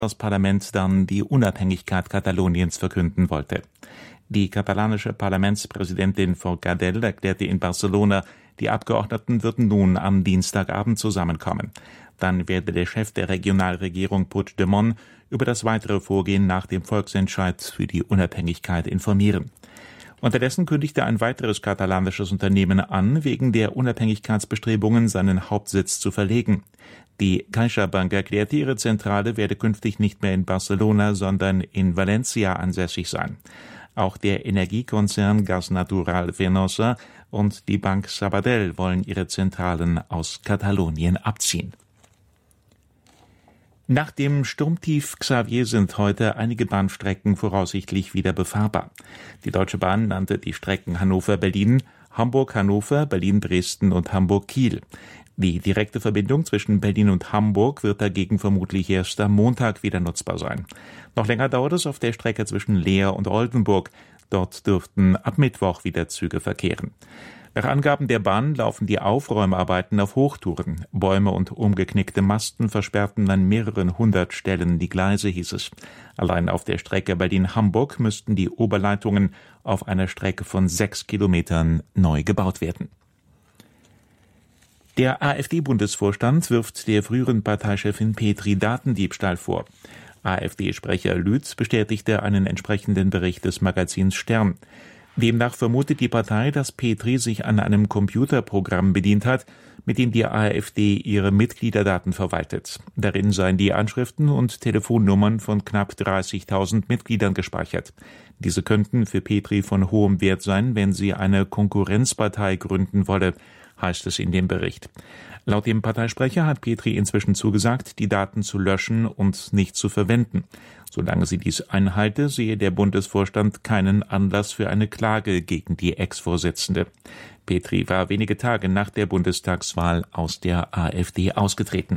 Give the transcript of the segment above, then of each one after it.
das Parlament dann die Unabhängigkeit Kataloniens verkünden wollte. Die katalanische Parlamentspräsidentin Forcadell erklärte in Barcelona, die Abgeordneten würden nun am Dienstagabend zusammenkommen. Dann werde der Chef der Regionalregierung Puigdemont über das weitere Vorgehen nach dem Volksentscheid für die Unabhängigkeit informieren. Unterdessen kündigte ein weiteres katalanisches Unternehmen an, wegen der Unabhängigkeitsbestrebungen seinen Hauptsitz zu verlegen. Die CaixaBank erklärte, ihre Zentrale werde künftig nicht mehr in Barcelona, sondern in Valencia ansässig sein. Auch der Energiekonzern Gas Natural Fenosa und die Bank Sabadell wollen ihre Zentralen aus Katalonien abziehen. Nach dem Sturmtief Xavier sind heute einige Bahnstrecken voraussichtlich wieder befahrbar. Die Deutsche Bahn nannte die Strecken Hannover-Berlin, Hamburg-Hannover, Berlin-Dresden und Hamburg-Kiel. Die direkte Verbindung zwischen Berlin und Hamburg wird dagegen vermutlich erst am Montag wieder nutzbar sein. Noch länger dauert es auf der Strecke zwischen Leer und Oldenburg. Dort dürften ab Mittwoch wieder Züge verkehren. Nach Angaben der Bahn laufen die Aufräumarbeiten auf Hochtouren. Bäume und umgeknickte Masten versperrten an mehreren hundert Stellen die Gleise, hieß es. Allein auf der Strecke Berlin-Hamburg müssten die Oberleitungen auf einer Strecke von 6 Kilometern neu gebaut werden. Der AfD-Bundesvorstand wirft der früheren Parteichefin Petry Datendiebstahl vor. AfD-Sprecher Lütz bestätigte einen entsprechenden Bericht des Magazins Stern. Demnach vermutet die Partei, dass Petry sich an einem Computerprogramm bedient hat, mit dem die AfD ihre Mitgliederdaten verwaltet. Darin seien die Anschriften und Telefonnummern von knapp 30.000 Mitgliedern gespeichert. Diese könnten für Petry von hohem Wert sein, wenn sie eine Konkurrenzpartei gründen wolle, heißt es in dem Bericht. Laut dem Parteisprecher hat Petry inzwischen zugesagt, die Daten zu löschen und nicht zu verwenden. Solange sie dies einhalte, sehe der Bundesvorstand keinen Anlass für eine Klage gegen die Ex-Vorsitzende. Petry war wenige Tage nach der Bundestagswahl aus der AfD ausgetreten.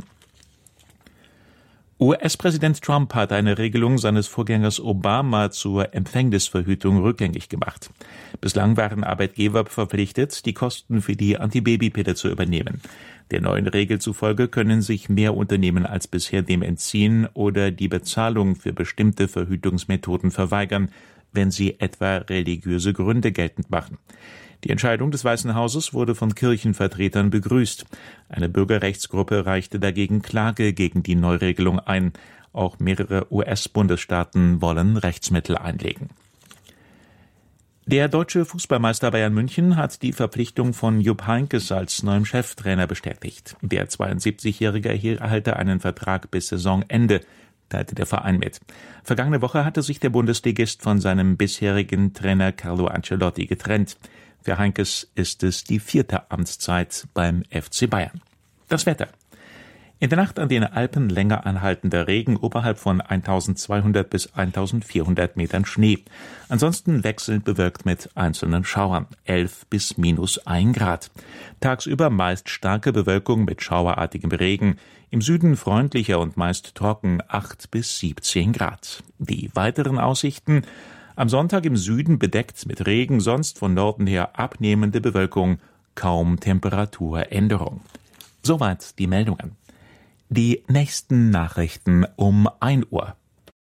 US-Präsident Trump hat eine Regelung seines Vorgängers Obama zur Empfängnisverhütung rückgängig gemacht. Bislang waren Arbeitgeber verpflichtet, die Kosten für die Antibabypille zu übernehmen. Der neuen Regel zufolge können sich mehr Unternehmen als bisher dem entziehen oder die Bezahlung für bestimmte Verhütungsmethoden verweigern, wenn sie etwa religiöse Gründe geltend machen. Die Entscheidung des Weißen Hauses wurde von Kirchenvertretern begrüßt. Eine Bürgerrechtsgruppe reichte dagegen Klage gegen die Neuregelung ein. Auch mehrere US-Bundesstaaten wollen Rechtsmittel einlegen. Der deutsche Fußballmeister Bayern München hat die Verpflichtung von Jupp Heynckes als neuem Cheftrainer bestätigt. Der 72-Jährige erhalte einen Vertrag bis Saisonende, teilte der Verein mit. Vergangene Woche hatte sich der Bundesligist von seinem bisherigen Trainer Carlo Ancelotti getrennt. Für Heynckes ist es die 4. Amtszeit beim FC Bayern. Das Wetter. In der Nacht an den Alpen länger anhaltender Regen, oberhalb von 1200 bis 1400 Metern Schnee. Ansonsten wechselnd bewölkt mit einzelnen Schauern, 11 bis -1 Grad. Tagsüber meist starke Bewölkung mit schauerartigem Regen. Im Süden freundlicher und meist trocken, 8 bis 17 Grad. Die weiteren Aussichten: am Sonntag im Süden bedeckt mit Regen, sonst von Norden her abnehmende Bewölkung, kaum Temperaturänderung. Soweit die Meldungen. Die nächsten Nachrichten um 1 Uhr.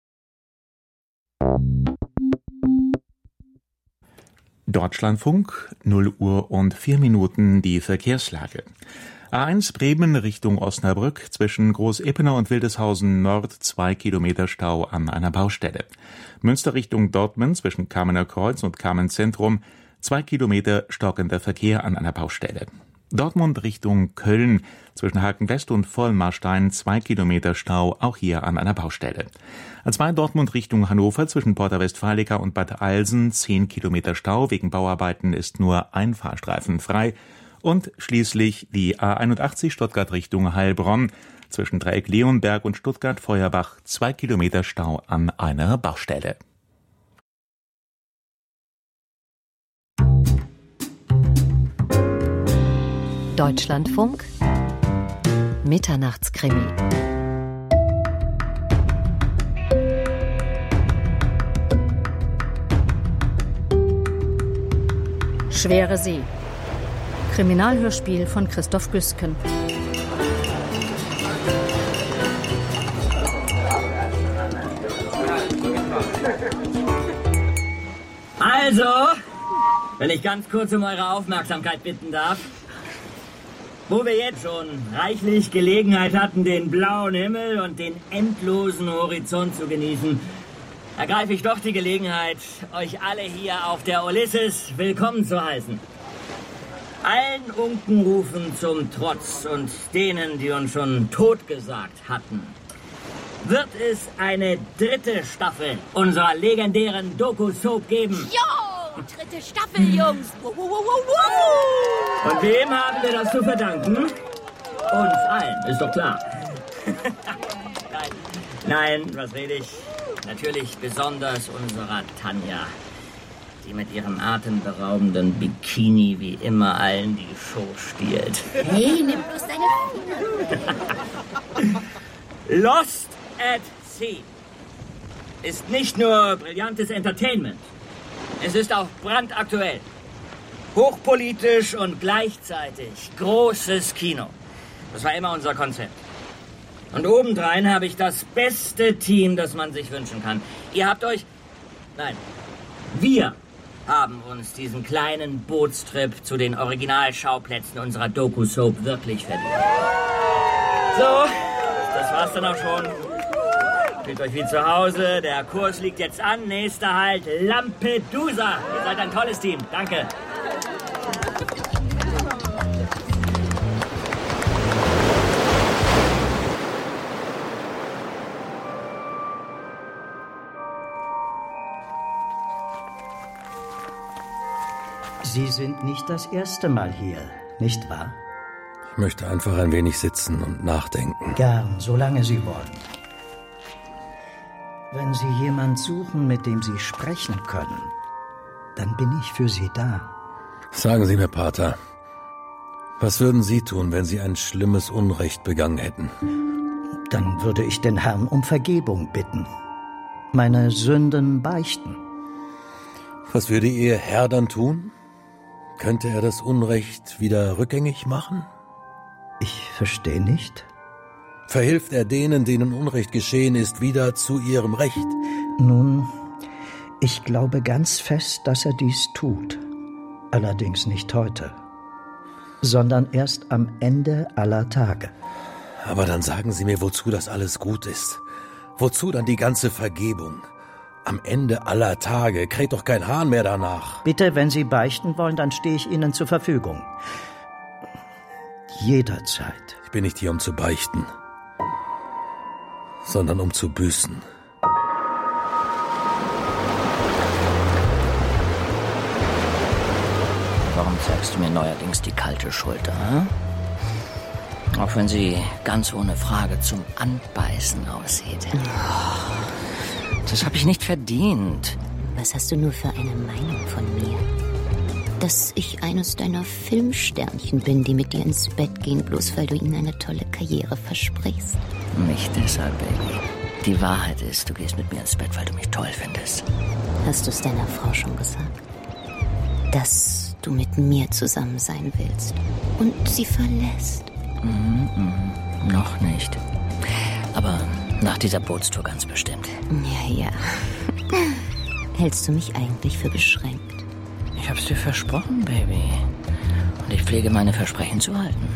Deutschlandfunk, 0 Uhr und 4 Minuten die Verkehrslage. A1 Bremen Richtung Osnabrück, zwischen Großepener und Wildeshausen Nord 2 Kilometer Stau an einer Baustelle. Münster Richtung Dortmund zwischen Kamener Kreuz und Kamen Zentrum 2 Kilometer stockender Verkehr an einer Baustelle. Dortmund Richtung Köln zwischen Haken-West und Vollmarstein 2 Kilometer Stau, auch hier an einer Baustelle. A2 Dortmund Richtung Hannover zwischen Porta Westfalica und Bad Alsen 10 Kilometer Stau, wegen Bauarbeiten ist nur ein Fahrstreifen frei. Und schließlich die A81 Stuttgart Richtung Heilbronn zwischen Dreieck Leonberg und Stuttgart-Feuerbach 2 Kilometer Stau an einer Baustelle. Deutschlandfunk Mitternachtskrimi. Schwere See. Kriminalhörspiel von Christoph Güsken. Also, wenn ich ganz kurz um eure Aufmerksamkeit bitten darf. Wo wir jetzt schon reichlich Gelegenheit hatten, den blauen Himmel und den endlosen Horizont zu genießen, ergreife ich doch die Gelegenheit, euch alle hier auf der Ulysses willkommen zu heißen. Allen Unkenrufen zum Trotz und denen, die uns schon totgesagt hatten, wird es eine 3. Staffel unserer legendären Doku-Soap geben. Jo, 3. Staffel, Jungs. Und wem haben wir das zu verdanken? Uns allen, ist doch klar. Nein, was rede ich? Natürlich besonders unserer Tanja, die mit ihrem atemberaubenden Bikini wie immer allen die Show stiehlt. Hey, nimm bloß deine Finger. Lost at Sea ist nicht nur brillantes Entertainment. Es ist auch brandaktuell. Hochpolitisch und gleichzeitig großes Kino. Das war immer unser Konzept. Und obendrein habe ich das beste Team, das man sich wünschen kann. Wir haben uns diesen kleinen Bootstrip zu den Originalschauplätzen unserer Doku-Soap wirklich verdient. So, das war's dann auch schon. Fühlt euch wie zu Hause. Der Kurs liegt jetzt an. Nächster Halt, Lampedusa. Ihr seid ein tolles Team. Danke. Sie sind nicht das erste Mal hier, nicht wahr? Ich möchte einfach ein wenig sitzen und nachdenken. Gern, solange Sie wollen. Wenn Sie jemand suchen, mit dem Sie sprechen können, dann bin ich für Sie da. Sagen Sie mir, Pater, was würden Sie tun, wenn Sie ein schlimmes Unrecht begangen hätten? Dann würde ich den Herrn um Vergebung bitten. Meine Sünden beichten. Was würde Ihr Herr dann tun? Könnte er das Unrecht wieder rückgängig machen? Ich verstehe nicht. Verhilft er denen, denen Unrecht geschehen ist, wieder zu ihrem Recht? Nun, ich glaube ganz fest, dass er dies tut. Allerdings nicht heute, sondern erst am Ende aller Tage. Aber dann sagen Sie mir, wozu das alles gut ist. Wozu dann die ganze Vergebung? Am Ende aller Tage kräht doch kein Hahn mehr danach. Bitte, wenn Sie beichten wollen, dann stehe ich Ihnen zur Verfügung. Jederzeit. Ich bin nicht hier, um zu beichten, sondern um zu büßen. Warum zeigst du mir neuerdings die kalte Schulter, hm? Auch wenn sie ganz ohne Frage zum Anbeißen aussieht. Das habe ich nicht verdient. Was hast du nur für eine Meinung von mir? Dass ich eines deiner Filmsternchen bin, die mit dir ins Bett gehen, bloß weil du ihnen eine tolle Karriere versprichst? Nicht deshalb, Baby. Die Wahrheit ist, du gehst mit mir ins Bett, weil du mich toll findest. Hast du es deiner Frau schon gesagt? Dass du mit mir zusammen sein willst und sie verlässt? Noch nicht. Aber nach dieser Bootstour ganz bestimmt. Ja. Hältst du mich eigentlich für beschränkt? Ich hab's dir versprochen, Baby. Und ich pflege meine Versprechen zu halten.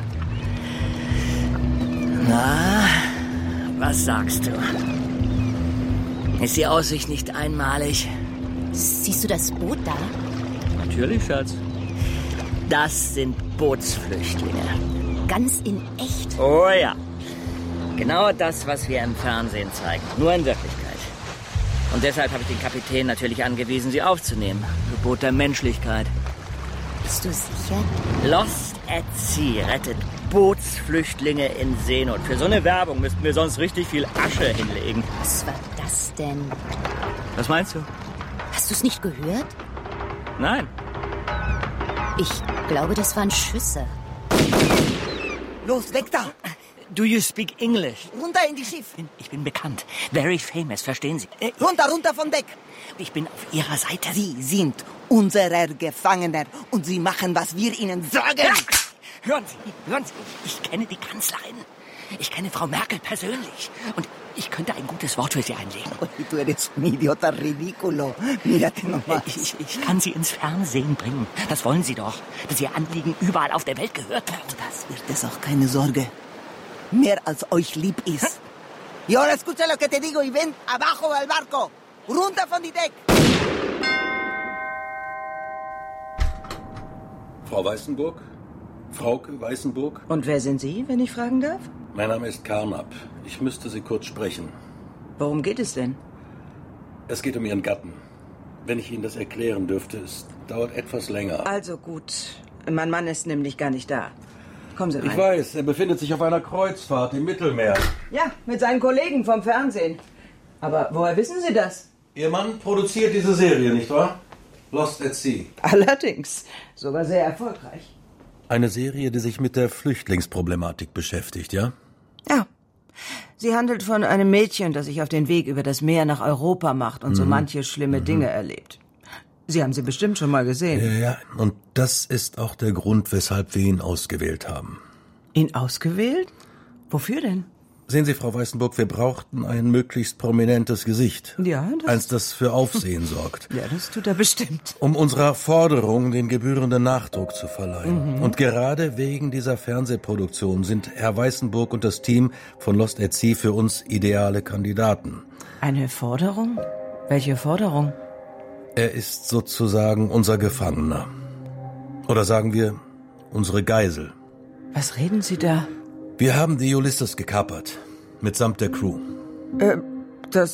Na, was sagst du? Ist die Aussicht nicht einmalig? Siehst du das Boot da? Natürlich, Schatz. Das sind Bootsflüchtlinge. Ganz in echt? Oh ja. Genau das, was wir im Fernsehen zeigen. Nur in Wirklichkeit. Und deshalb habe ich den Kapitän natürlich angewiesen, sie aufzunehmen. Gebot der Menschlichkeit. Bist du sicher? Lost at Sea rettet Bootsflüchtlinge in Seenot. Für so eine Werbung müssten wir sonst richtig viel Asche hinlegen. Was war das denn? Was meinst du? Hast du es nicht gehört? Nein. Ich glaube, das waren Schüsse. Los, weg da! Do you speak English? Runter in die Schiff! Ich bin bekannt. Very famous, verstehen Sie? Runter von Deck! Ich bin auf Ihrer Seite. Sie sind unser Gefangener und Sie machen, was wir Ihnen sagen! Ja. Hören Sie, ich kenne die Kanzlerin. Ich kenne Frau Merkel persönlich. Und Ich könnte ein gutes Wort für Sie einlegen. Du eres un idiota ridículo. Mírate nomás. Ich kann Sie ins Fernsehen bringen. Das wollen Sie doch. Dass Ihr Anliegen überall auf der Welt gehört wird. Das wird es auch keine Sorge. Mehr als euch lieb ist. Y ahora escucha lo que te digo y ven abajo del barco. Runter von die Deck. Frau Weißenburg? Frauke Weißenburg? Und wer sind Sie, wenn ich fragen darf? Mein Name ist Carnap. Ich müsste Sie kurz sprechen. Worum geht es denn? Es geht um Ihren Gatten. Wenn ich Ihnen das erklären dürfte, es dauert etwas länger. Also gut. Mein Mann ist nämlich gar nicht da. Kommen Sie rein. Ich weiß, er befindet sich auf einer Kreuzfahrt im Mittelmeer. Ja, mit seinen Kollegen vom Fernsehen. Aber woher wissen Sie das? Ihr Mann produziert diese Serie, nicht wahr? Lost at Sea. Allerdings. Sogar sehr erfolgreich. Eine Serie, die sich mit der Flüchtlingsproblematik beschäftigt, ja? Ja. Sie handelt von einem Mädchen, das sich auf den Weg über das Meer nach Europa macht und so manche schlimme Dinge erlebt. Sie haben sie bestimmt schon mal gesehen. Ja, und das ist auch der Grund, weshalb wir ihn ausgewählt haben. Ihn ausgewählt? Wofür denn? Sehen Sie, Frau Weißenburg, wir brauchten ein möglichst prominentes Gesicht. Ja, Eins, das für Aufsehen sorgt. Ja, das tut er bestimmt. Um unserer Forderung den gebührenden Nachdruck zu verleihen. Und gerade wegen dieser Fernsehproduktion sind Herr Weißenburg und das Team von Lost at Sea für uns ideale Kandidaten. Eine Forderung? Welche Forderung? Er ist sozusagen unser Gefangener. Oder sagen wir, unsere Geisel. Was reden Sie da? Wir haben die Ulysses gekapert. Mitsamt der Crew. Das...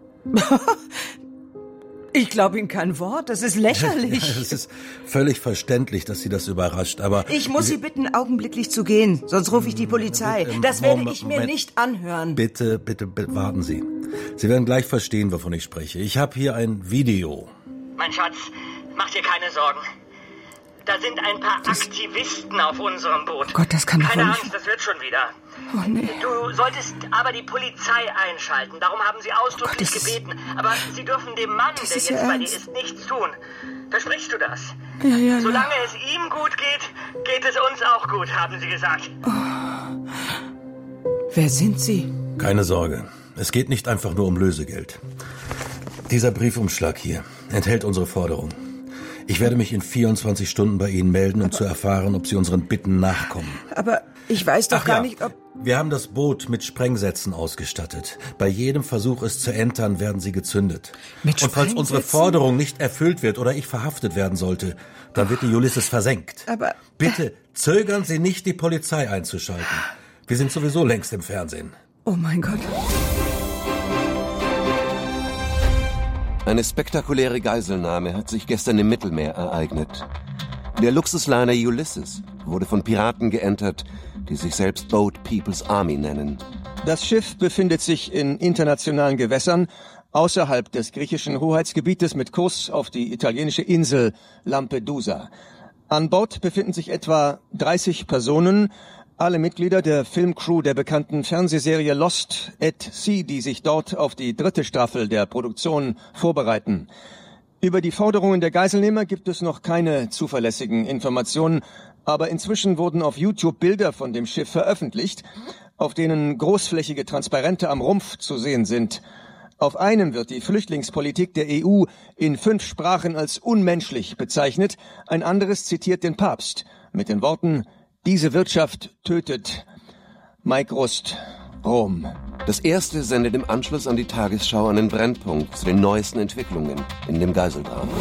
Ich glaube Ihnen kein Wort. Das ist lächerlich. Ja, es ist völlig verständlich, dass Sie das überrascht, aber... Ich muss Sie bitten, augenblicklich zu gehen. Sonst rufe ich die Polizei. Das werde ich mir nicht anhören. Bitte, warten Sie. Sie werden gleich verstehen, wovon ich spreche. Ich habe hier ein Video. Mein Schatz, mach dir keine Sorgen. Da sind ein paar Aktivisten auf unserem Boot. Oh Gott, das kann doch Keine nicht... Angst, das wird schon wieder. Oh, nee. Du solltest aber die Polizei einschalten. Darum haben sie ausdrücklich gebeten. Aber sie dürfen dem Mann, der jetzt bei dir ist, nichts tun. Versprichst du das? Ja. Solange es ihm gut geht, geht es uns auch gut, haben sie gesagt. Oh. Wer sind Sie? Keine Sorge. Es geht nicht einfach nur um Lösegeld. Dieser Briefumschlag hier enthält unsere Forderung. Ich werde mich in 24 Stunden bei Ihnen melden, um zu erfahren, ob Sie unseren Bitten nachkommen. Aber ich weiß doch gar nicht, ob... Wir haben das Boot mit Sprengsätzen ausgestattet. Bei jedem Versuch, es zu entern, werden sie gezündet. Mit Und falls unsere Forderung nicht erfüllt wird oder ich verhaftet werden sollte, dann wird die Ulysses versenkt. Aber... Bitte zögern Sie nicht, die Polizei einzuschalten. Wir sind sowieso längst im Fernsehen. Oh mein Gott. Eine spektakuläre Geiselnahme hat sich gestern im Mittelmeer ereignet. Der Luxusliner Ulysses wurde von Piraten geentert, die sich selbst Boat People's Army nennen. Das Schiff befindet sich in internationalen Gewässern außerhalb des griechischen Hoheitsgebietes mit Kurs auf die italienische Insel Lampedusa. An Bord befinden sich etwa 30 Personen, alle Mitglieder der Filmcrew der bekannten Fernsehserie Lost at Sea, die sich dort auf die 3. Staffel der Produktion vorbereiten. Über die Forderungen der Geiselnehmer gibt es noch keine zuverlässigen Informationen, aber inzwischen wurden auf YouTube Bilder von dem Schiff veröffentlicht, auf denen großflächige Transparente am Rumpf zu sehen sind. Auf einem wird die Flüchtlingspolitik der EU in 5 Sprachen als unmenschlich bezeichnet, ein anderes zitiert den Papst mit den Worten: Diese Wirtschaft tötet. Mike Rust, Rom. Das erste sendet im Anschluss an die Tagesschau einen Brennpunkt zu den neuesten Entwicklungen in dem Geiseldrama.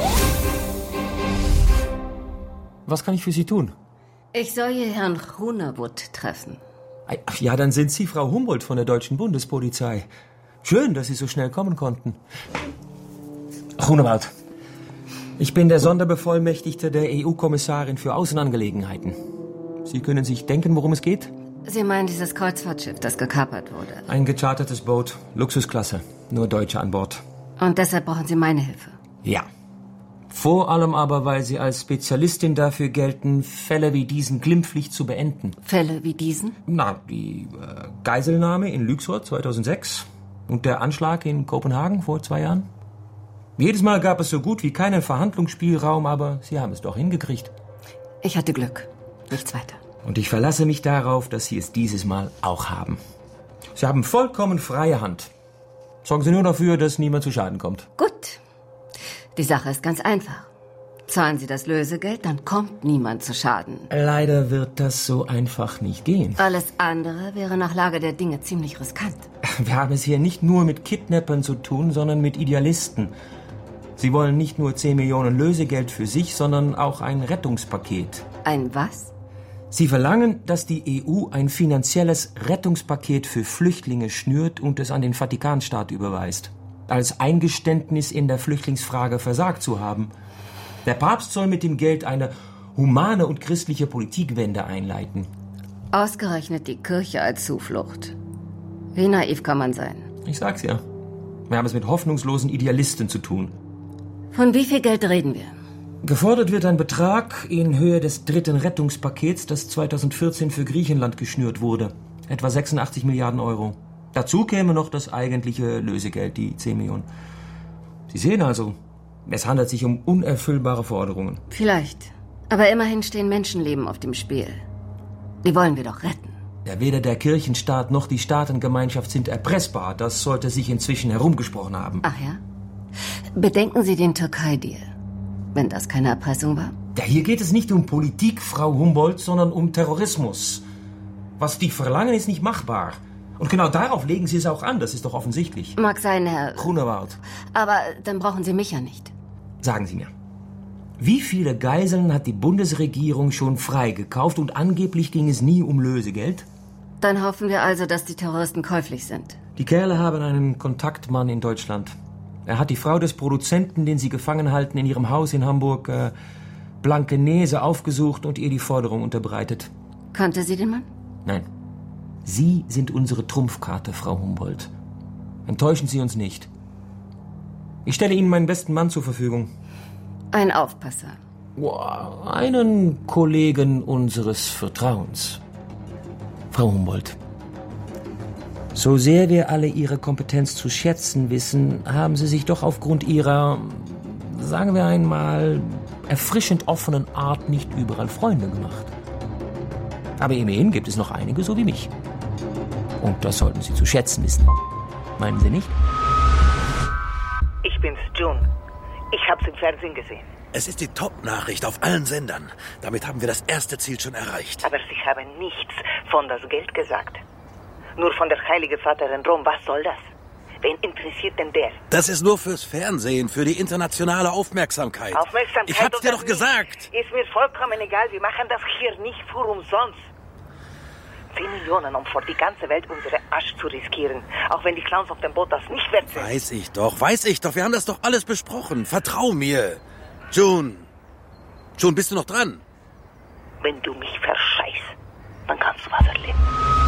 Was kann ich für Sie tun? Ich soll hier Herrn Runerwood treffen. Ach ja, dann sind Sie Frau Humboldt von der Deutschen Bundespolizei. Schön, dass Sie so schnell kommen konnten. Grunewald, ich bin der Sonderbevollmächtigte der EU-Kommissarin für Außenangelegenheiten. Sie können sich denken, worum es geht? Sie meinen dieses Kreuzfahrtschiff, das gekapert wurde? Ein gechartertes Boot, Luxusklasse, nur Deutsche an Bord. Und deshalb brauchen Sie meine Hilfe? Ja. Vor allem aber, weil Sie als Spezialistin dafür gelten, Fälle wie diesen glimpflich zu beenden. Fälle wie diesen? Na, die Geiselnahme in Lüxor 2006 und der Anschlag in Kopenhagen vor 2 Jahren. Jedes Mal gab es so gut wie keinen Verhandlungsspielraum, aber Sie haben es doch hingekriegt. Ich hatte Glück. Nichts weiter. Und ich verlasse mich darauf, dass Sie es dieses Mal auch haben. Sie haben vollkommen freie Hand. Sorgen Sie nur dafür, dass niemand zu Schaden kommt. Gut. Die Sache ist ganz einfach. Zahlen Sie das Lösegeld, dann kommt niemand zu Schaden. Leider wird das so einfach nicht gehen. Alles andere wäre nach Lage der Dinge ziemlich riskant. Wir haben es hier nicht nur mit Kidnappern zu tun, sondern mit Idealisten. Sie wollen nicht nur 10 Millionen Lösegeld für sich, sondern auch ein Rettungspaket. Ein was? Sie verlangen, dass die EU ein finanzielles Rettungspaket für Flüchtlinge schnürt und es an den Vatikanstaat überweist. Als Eingeständnis in der Flüchtlingsfrage versagt zu haben. Der Papst soll mit dem Geld eine humane und christliche Politikwende einleiten. Ausgerechnet die Kirche als Zuflucht. Wie naiv kann man sein? Ich sag's ja. Wir haben es mit hoffnungslosen Idealisten zu tun. Von wie viel Geld reden wir? Gefordert wird ein Betrag in Höhe des 3. Rettungspakets, das 2014 für Griechenland geschnürt wurde. Etwa 86 Milliarden Euro. Dazu käme noch das eigentliche Lösegeld, die 10 Millionen. Sie sehen also, es handelt sich um unerfüllbare Forderungen. Vielleicht. Aber immerhin stehen Menschenleben auf dem Spiel. Die wollen wir doch retten. Ja, weder der Kirchenstaat noch die Staatengemeinschaft sind erpressbar. Das sollte sich inzwischen herumgesprochen haben. Ach ja? Bedenken Sie den Türkei-Deal. Wenn das keine Erpressung war? Ja, hier geht es nicht um Politik, Frau Humboldt, sondern um Terrorismus. Was die verlangen, ist nicht machbar. Und genau darauf legen Sie es auch an, das ist doch offensichtlich. Mag sein, Herr Grunewald. Aber dann brauchen Sie mich ja nicht. Sagen Sie mir, wie viele Geiseln hat die Bundesregierung schon freigekauft und angeblich ging es nie um Lösegeld? Dann hoffen wir also, dass die Terroristen käuflich sind. Die Kerle haben einen Kontaktmann in Deutschland. Er hat die Frau des Produzenten, den sie gefangen halten, in ihrem Haus in Hamburg, Blankenese, aufgesucht und ihr die Forderung unterbreitet. Kannte sie den Mann? Nein. Sie sind unsere Trumpfkarte, Frau Humboldt. Enttäuschen Sie uns nicht. Ich stelle Ihnen meinen besten Mann zur Verfügung. Ein Aufpasser. Einen Kollegen unseres Vertrauens. Frau Humboldt, so sehr wir alle Ihre Kompetenz zu schätzen wissen, haben Sie sich doch aufgrund Ihrer, sagen wir einmal, erfrischend offenen Art nicht überall Freunde gemacht. Aber immerhin gibt es noch einige so wie mich. Und das sollten Sie zu schätzen wissen. Meinen Sie nicht? Ich bin's, June. Ich hab's im Fernsehen gesehen. Es ist die Top-Nachricht auf allen Sendern. Damit haben wir das erste Ziel schon erreicht. Aber Sie haben nichts von das Geld gesagt. Nur von der Heilige Vater in Rom. Was soll das? Wen interessiert denn der? Das ist nur fürs Fernsehen, für die internationale Aufmerksamkeit. Aufmerksamkeit? Ich hab's dir doch gesagt. Ist mir vollkommen egal. Wir machen das hier nicht für umsonst. 10 Millionen, um vor die ganze Welt unsere Asche zu riskieren. Auch wenn die Clowns auf dem Boot das nicht wert sind. Weiß ich doch. Wir haben das doch alles besprochen. Vertrau mir. June, bist du noch dran? Wenn du mich verscheißt, dann kannst du was erleben.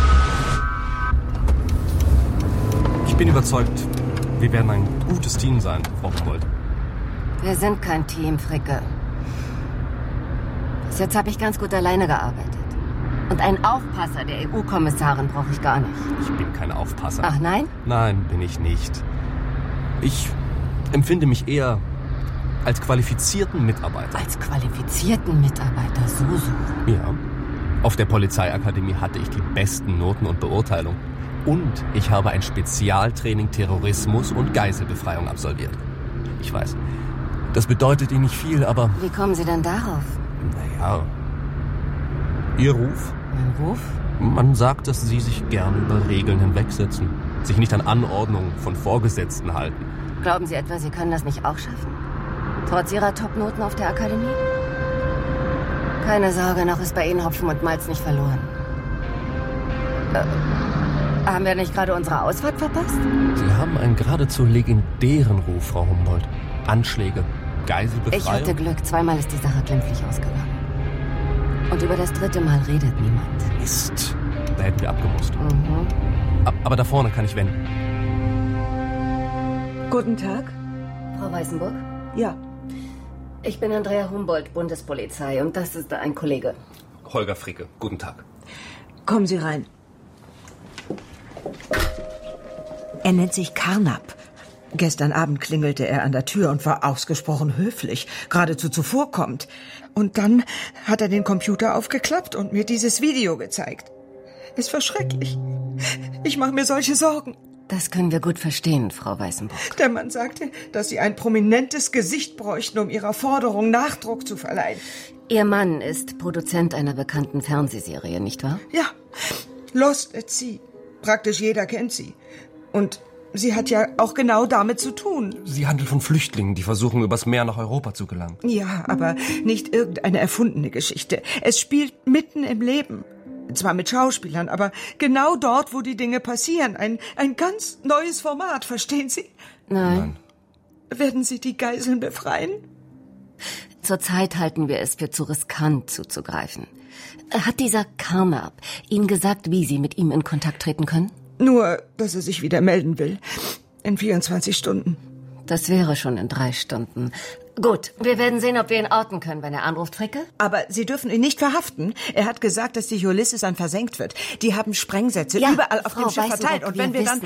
Ich bin überzeugt, wir werden ein gutes Team sein, Frau Humboldt. Wir sind kein Team, Fricke. Bis jetzt habe ich ganz gut alleine gearbeitet. Und einen Aufpasser der EU-Kommissarin brauche ich gar nicht. Ich bin kein Aufpasser. Ach nein? Nein, bin ich nicht. Ich empfinde mich eher als qualifizierten Mitarbeiter. Als qualifizierten Mitarbeiter, so. Ja. Auf der Polizeiakademie hatte ich die besten Noten und Beurteilung. Und ich habe ein Spezialtraining Terrorismus und Geiselbefreiung absolviert. Ich weiß, das bedeutet Ihnen nicht viel, aber... Wie kommen Sie denn darauf? Naja, Ihr Ruf. Mein Ruf? Man sagt, dass Sie sich gern über Regeln hinwegsetzen, sich nicht an Anordnungen von Vorgesetzten halten. Glauben Sie etwa, Sie können das nicht auch schaffen? Trotz Ihrer Topnoten auf der Akademie? Keine Sorge, noch ist bei Ihnen Hopfen und Malz nicht verloren. Haben wir nicht gerade unsere Ausfahrt verpasst? Sie haben einen geradezu legendären Ruf, Frau Humboldt. Anschläge, Geiselbefreiung. Ich hatte Glück, 2-mal ist die Sache glimpflich ausgegangen. Und über das 3. Mal redet niemand. Mist, da hätten wir abgemusst. Mhm. Aber da vorne kann ich wenden. Guten Tag. Frau Weißenburg? Ja. Ich bin Andrea Humboldt, Bundespolizei, und das ist ein Kollege. Holger Fricke, guten Tag. Kommen Sie rein. Er nennt sich Carnap. Gestern Abend klingelte er an der Tür und war ausgesprochen höflich, geradezu zuvorkommend. Und dann hat er den Computer aufgeklappt und mir dieses Video gezeigt. Es war schrecklich. Ich mache mir solche Sorgen. Das können wir gut verstehen, Frau Weißenburg. Der Mann sagte, dass Sie ein prominentes Gesicht bräuchten, um Ihrer Forderung Nachdruck zu verleihen. Ihr Mann ist Produzent einer bekannten Fernsehserie, nicht wahr? Ja, Lost at Sea. Praktisch jeder kennt sie. Und sie hat ja auch genau damit zu tun. Sie handelt von Flüchtlingen, die versuchen, übers Meer nach Europa zu gelangen. Ja, aber nicht irgendeine erfundene Geschichte. Es spielt mitten im Leben. Zwar mit Schauspielern, aber genau dort, wo die Dinge passieren. Ein ganz neues Format, verstehen Sie? Nein. Werden Sie die Geiseln befreien? Zurzeit halten wir es für zu riskant zuzugreifen. Hat dieser Carnap Ihnen gesagt, wie Sie mit ihm in Kontakt treten können? Nur, dass er sich wieder melden will. In 24 Stunden. Das wäre schon in 3 Stunden. Gut, wir werden sehen, ob wir ihn orten können, wenn er anruft, Fricke. Aber Sie dürfen ihn nicht verhaften. Er hat gesagt, dass die Ulysses dann versenkt wird. Die haben Sprengsätze überall auf dem Schiff verteilt. Und wenn wir dann...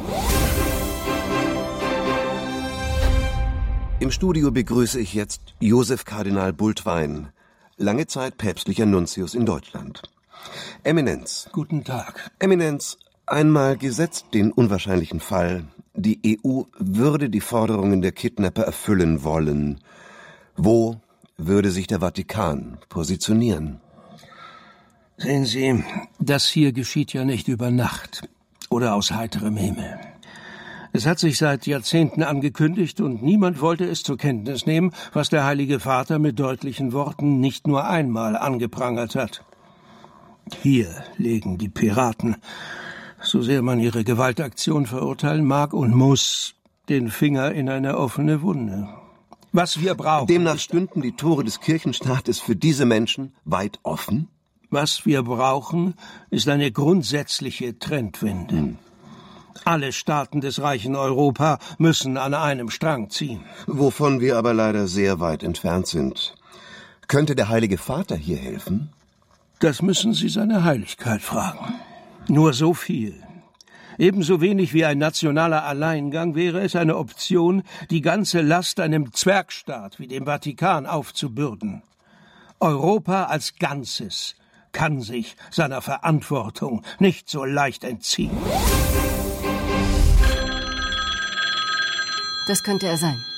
Im Studio begrüße ich jetzt Josef Kardinal Bultwein, lange Zeit päpstlicher Nuntius in Deutschland. Eminenz. Guten Tag. Eminenz, einmal gesetzt den unwahrscheinlichen Fall, die EU würde die Forderungen der Kidnapper erfüllen wollen. Wo würde sich der Vatikan positionieren? Sehen Sie, das hier geschieht ja nicht über Nacht oder aus heiterem Himmel. Es hat sich seit Jahrzehnten angekündigt und niemand wollte es zur Kenntnis nehmen, was der Heilige Vater mit deutlichen Worten nicht nur einmal angeprangert hat. Hier legen die Piraten, so sehr man ihre Gewaltaktion verurteilen mag und muss, den Finger in eine offene Wunde. Was wir brauchen... Demnach stünden die Tore des Kirchenstaates für diese Menschen weit offen? Was wir brauchen, ist eine grundsätzliche Trendwende. Alle Staaten des reichen Europa müssen an einem Strang ziehen. Wovon wir aber leider sehr weit entfernt sind. Könnte der Heilige Vater hier helfen? Das müssen Sie seine Heiligkeit fragen. Nur so viel. Ebenso wenig wie ein nationaler Alleingang wäre es eine Option, die ganze Last einem Zwergstaat wie dem Vatikan aufzubürden. Europa als Ganzes kann sich seiner Verantwortung nicht so leicht entziehen. Das könnte er sein.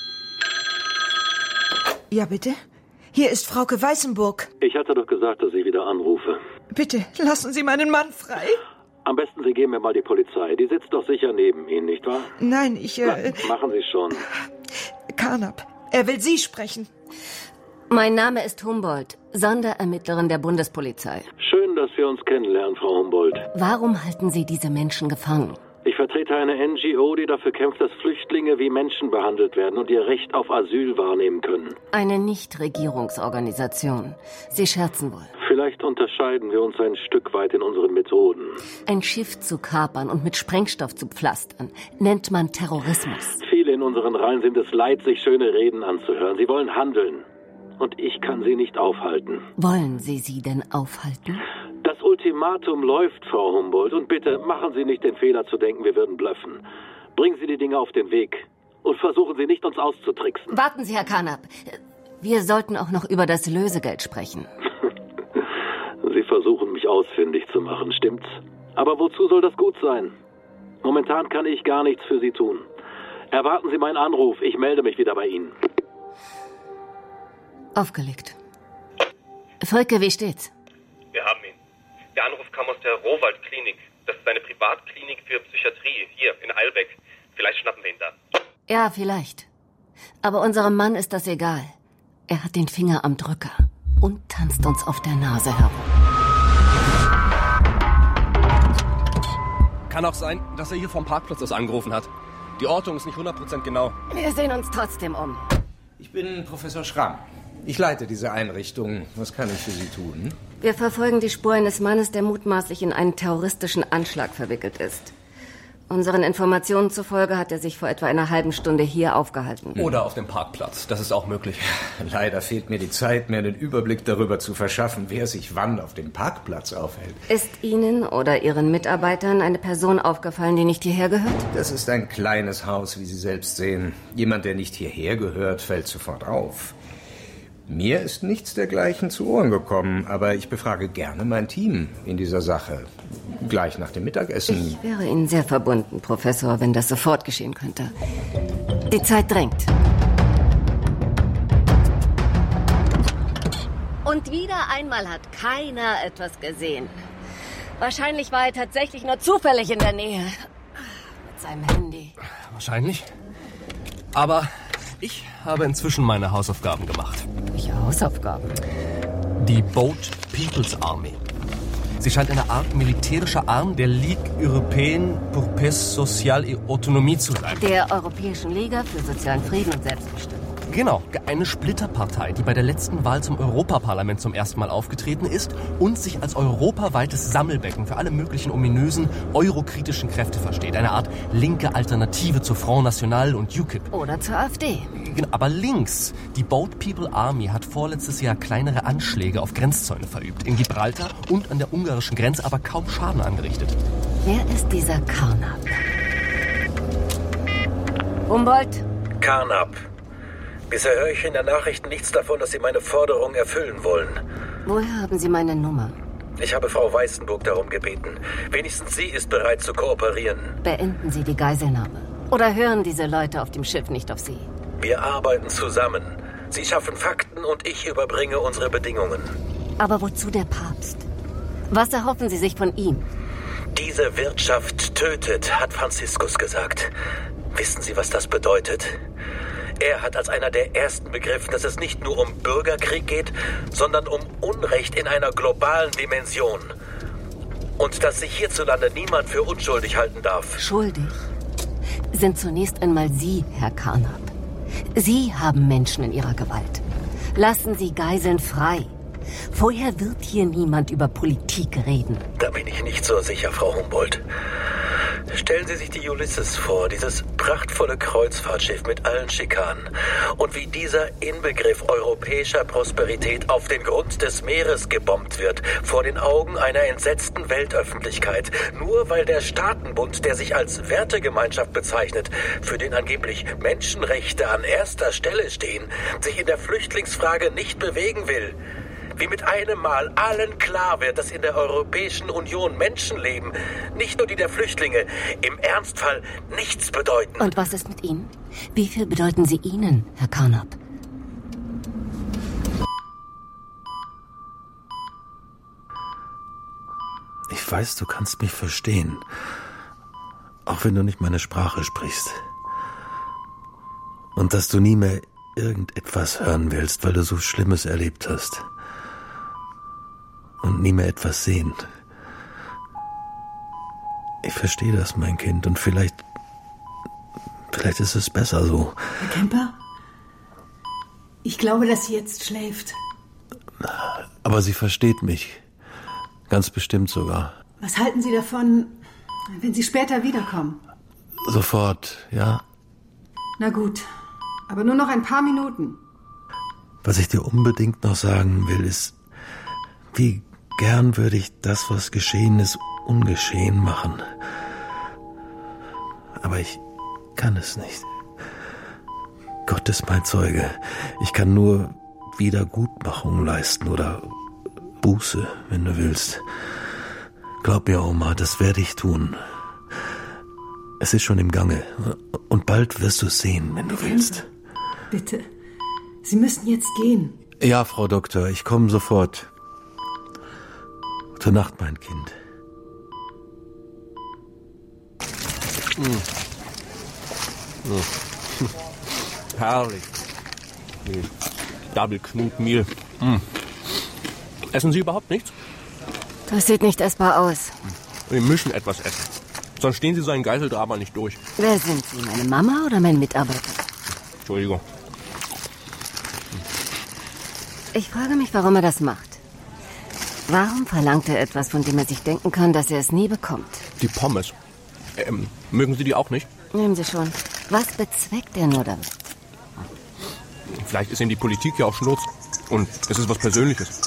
Ja, bitte? Hier ist Frauke Weißenburg. Ich hatte doch gesagt, dass ich wieder anrufe. Bitte, lassen Sie meinen Mann frei. Am besten, Sie geben mir mal die Polizei. Die sitzt doch sicher neben Ihnen, nicht wahr? Nein, machen Sie schon. Carnap, er will Sie sprechen. Mein Name ist Humboldt, Sonderermittlerin der Bundespolizei. Schön, dass wir uns kennenlernen, Frau Humboldt. Warum halten Sie diese Menschen gefangen? Ich vertrete eine NGO, die dafür kämpft, dass Flüchtlinge wie Menschen behandelt werden und ihr Recht auf Asyl wahrnehmen können. Eine Nichtregierungsorganisation. Sie scherzen wohl. Vielleicht unterscheiden wir uns ein Stück weit in unseren Methoden. Ein Schiff zu kapern und mit Sprengstoff zu pflastern, nennt man Terrorismus. Viele in unseren Reihen sind es leid, sich schöne Reden anzuhören. Sie wollen handeln. Und ich kann sie nicht aufhalten. Wollen Sie sie denn aufhalten? Das Ultimatum läuft, Frau Humboldt. Und bitte, machen Sie nicht den Fehler zu denken, wir würden bluffen. Bringen Sie die Dinge auf den Weg. Und versuchen Sie nicht, uns auszutricksen. Warten Sie, Herr Carnap. Wir sollten auch noch über das Lösegeld sprechen. Sie versuchen, mich ausfindig zu machen, stimmt's? Aber wozu soll das gut sein? Momentan kann ich gar nichts für Sie tun. Erwarten Sie meinen Anruf. Ich melde mich wieder bei Ihnen. Aufgelegt. Fricke, wie steht's? Wir haben ihn. Der Anruf kam aus der Rohwald-Klinik. Das ist eine Privatklinik für Psychiatrie, hier in Eilbeck. Vielleicht schnappen wir ihn da. Ja, vielleicht. Aber unserem Mann ist das egal. Er hat den Finger am Drücker und tanzt uns auf der Nase herum. Kann auch sein, dass er hier vom Parkplatz aus angerufen hat. Die Ortung ist nicht 100% genau. Wir sehen uns trotzdem um. Ich bin Professor Schramm. Ich leite diese Einrichtung. Was kann ich für Sie tun? Wir verfolgen die Spur eines Mannes, der mutmaßlich in einen terroristischen Anschlag verwickelt ist. Unseren Informationen zufolge hat er sich vor etwa einer halben Stunde hier aufgehalten. Oder auf dem Parkplatz. Das ist auch möglich. Leider fehlt mir die Zeit, mir einen Überblick darüber zu verschaffen, wer sich wann auf dem Parkplatz aufhält. Ist Ihnen oder Ihren Mitarbeitern eine Person aufgefallen, die nicht hierher gehört? Das ist ein kleines Haus, wie Sie selbst sehen. Jemand, der nicht hierher gehört, fällt sofort auf. Mir ist nichts dergleichen zu Ohren gekommen, aber ich befrage gerne mein Team in dieser Sache. Gleich nach dem Mittagessen. Ich wäre Ihnen sehr verbunden, Professor, wenn das sofort geschehen könnte. Die Zeit drängt. Und wieder einmal hat keiner etwas gesehen. Wahrscheinlich war er tatsächlich nur zufällig in der Nähe. Mit seinem Handy. Wahrscheinlich. Aber ich habe inzwischen meine Hausaufgaben gemacht. Welche Hausaufgaben? Die Boat People's Army. Sie scheint eine Art militärischer Arm der Ligue Européenne pour Paix Sociale et Autonomie zu sein. Der Europäischen Liga für sozialen Frieden und Selbstbestimmung. Genau, eine Splitterpartei, die bei der letzten Wahl zum Europaparlament zum ersten Mal aufgetreten ist und sich als europaweites Sammelbecken für alle möglichen ominösen, eurokritischen Kräfte versteht. Eine Art linke Alternative zur Front National und UKIP. Oder zur AfD. Genau, aber links. Die Boat People Army hat vorletztes Jahr kleinere Anschläge auf Grenzzäune verübt. In Gibraltar und an der ungarischen Grenze, aber kaum Schaden angerichtet. Wer ist dieser Carnap? Humboldt? Carnap. Bisher höre ich in den Nachrichten nichts davon, dass Sie meine Forderung erfüllen wollen. Woher haben Sie meine Nummer? Ich habe Frau Weißenburg darum gebeten. Wenigstens sie ist bereit zu kooperieren. Beenden Sie die Geiselnahme. Oder hören diese Leute auf dem Schiff nicht auf Sie? Wir arbeiten zusammen. Sie schaffen Fakten und ich überbringe unsere Bedingungen. Aber wozu der Papst? Was erhoffen Sie sich von ihm? Diese Wirtschaft tötet, hat Franziskus gesagt. Wissen Sie, was das bedeutet? Er hat als einer der ersten begriffen, dass es nicht nur um Bürgerkrieg geht, sondern um Unrecht in einer globalen Dimension. Und dass sich hierzulande niemand für unschuldig halten darf. Schuldig sind zunächst einmal Sie, Herr Carnap. Sie haben Menschen in Ihrer Gewalt. Lassen Sie Geiseln frei. Vorher wird hier niemand über Politik reden. Da bin ich nicht so sicher, Frau Humboldt. Stellen Sie sich die Ulysses vor, dieses prachtvolle Kreuzfahrtschiff mit allen Schikanen. Und wie dieser Inbegriff europäischer Prosperität auf den Grund des Meeres gebombt wird, vor den Augen einer entsetzten Weltöffentlichkeit. Nur weil der Staatenbund, der sich als Wertegemeinschaft bezeichnet, für den angeblich Menschenrechte an erster Stelle stehen, sich in der Flüchtlingsfrage nicht bewegen will. Wie mit einem Mal allen klar wird, dass in der Europäischen Union Menschenleben, nicht nur die der Flüchtlinge, im Ernstfall nichts bedeuten. Und was ist mit Ihnen? Wie viel bedeuten Sie Ihnen, Herr Carnap? Ich weiß, du kannst mich verstehen. Auch wenn du nicht meine Sprache sprichst. Und dass du nie mehr irgendetwas hören willst, weil du so Schlimmes erlebt hast. Und nie mehr etwas sehen. Ich verstehe das, mein Kind, und vielleicht ist es besser so. Herr Kemper? Ich glaube, dass sie jetzt schläft. Aber sie versteht mich. Ganz bestimmt sogar. Was halten Sie davon, wenn Sie später wiederkommen? Sofort, ja. Na gut, aber nur noch ein paar Minuten. Was ich dir unbedingt noch sagen will, ist, wie gern würde ich das, was geschehen ist, ungeschehen machen. Aber ich kann es nicht. Gott ist mein Zeuge. Ich kann nur Wiedergutmachung leisten oder Buße, wenn du willst. Glaub mir, Oma, das werde ich tun. Es ist schon im Gange. Und bald wirst du es sehen, wenn du willst. Bitte. Sie müssen jetzt gehen. Ja, Frau Doktor, ich komme sofort. Gute Nacht, mein Kind. Herrlich. Double Knutmehl. Essen Sie überhaupt nichts? Das sieht nicht essbar aus. Wir müssen etwas essen. Sonst stehen Sie so ein Geiseldrama nicht durch. Wer sind Sie, meine Mama oder mein Mitarbeiter? Entschuldigung. Ich frage mich, warum er das macht. Warum verlangt er etwas, von dem er sich denken kann, dass er es nie bekommt? Die Pommes. Mögen Sie die auch nicht? Nehmen Sie schon. Was bezweckt er nur damit? Vielleicht ist ihm die Politik ja auch Schnurz. Und es ist was Persönliches.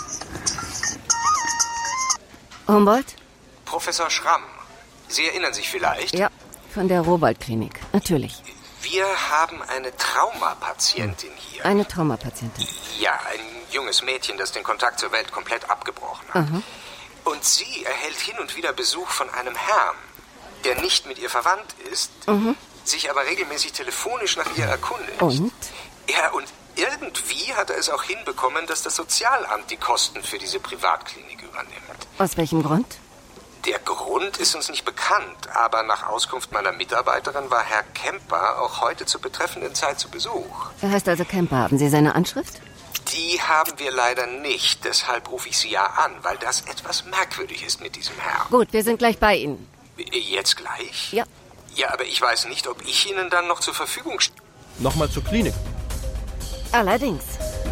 Humboldt? Professor Schramm, Sie erinnern sich vielleicht? Ja, von der Rohwaldklinik. Natürlich. Wie Wir haben eine Traumapatientin hier. Eine Traumapatientin? Ja, ein junges Mädchen, das den Kontakt zur Welt komplett abgebrochen hat. Aha. Und sie erhält hin und wieder Besuch von einem Herrn, der nicht mit ihr verwandt ist, sich aber regelmäßig telefonisch nach ihr erkundigt. Und? Ja, und irgendwie hat er es auch hinbekommen, dass das Sozialamt die Kosten für diese Privatklinik übernimmt. Aus welchem Grund? Der Grund ist uns nicht bekannt, aber nach Auskunft meiner Mitarbeiterin war Herr Kemper auch heute zur betreffenden Zeit zu Besuch. Er heißt also Kemper. Haben Sie seine Anschrift? Die haben wir leider nicht, deshalb rufe ich Sie ja an, weil das etwas merkwürdig ist mit diesem Herrn. Gut, wir sind gleich bei Ihnen. Jetzt gleich? Ja. Ja, aber ich weiß nicht, ob ich Ihnen dann noch zur Verfügung stehe. Nochmal zur Klinik. Allerdings.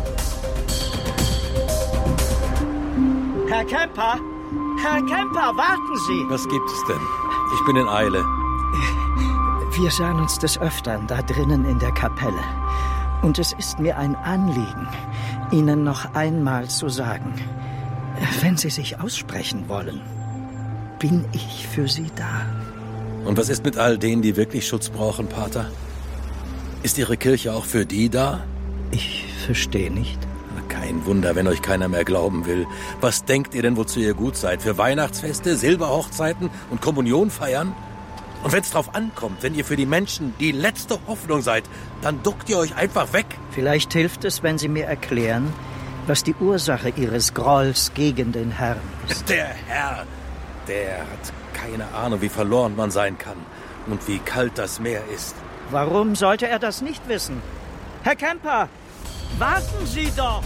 Herr Kemper! Herr Kemper, warten Sie! Was gibt es denn? Ich bin in Eile. Wir sahen uns des Öfteren da drinnen in der Kapelle. Und es ist mir ein Anliegen, Ihnen noch einmal zu sagen, wenn Sie sich aussprechen wollen, bin ich für Sie da. Und was ist mit all denen, die wirklich Schutz brauchen, Pater? Ist Ihre Kirche auch für die da? Ich verstehe nicht. Kein Wunder, wenn euch keiner mehr glauben will. Was denkt ihr denn, wozu ihr gut seid? Für Weihnachtsfeste, Silberhochzeiten und Kommunion feiern? Und wenn es drauf ankommt, wenn ihr für die Menschen die letzte Hoffnung seid, dann duckt ihr euch einfach weg. Vielleicht hilft es, wenn Sie mir erklären, was die Ursache Ihres Grolls gegen den Herrn ist. Der Herr, der hat keine Ahnung, wie verloren man sein kann und wie kalt das Meer ist. Warum sollte er das nicht wissen? Herr Kemper, warten Sie doch!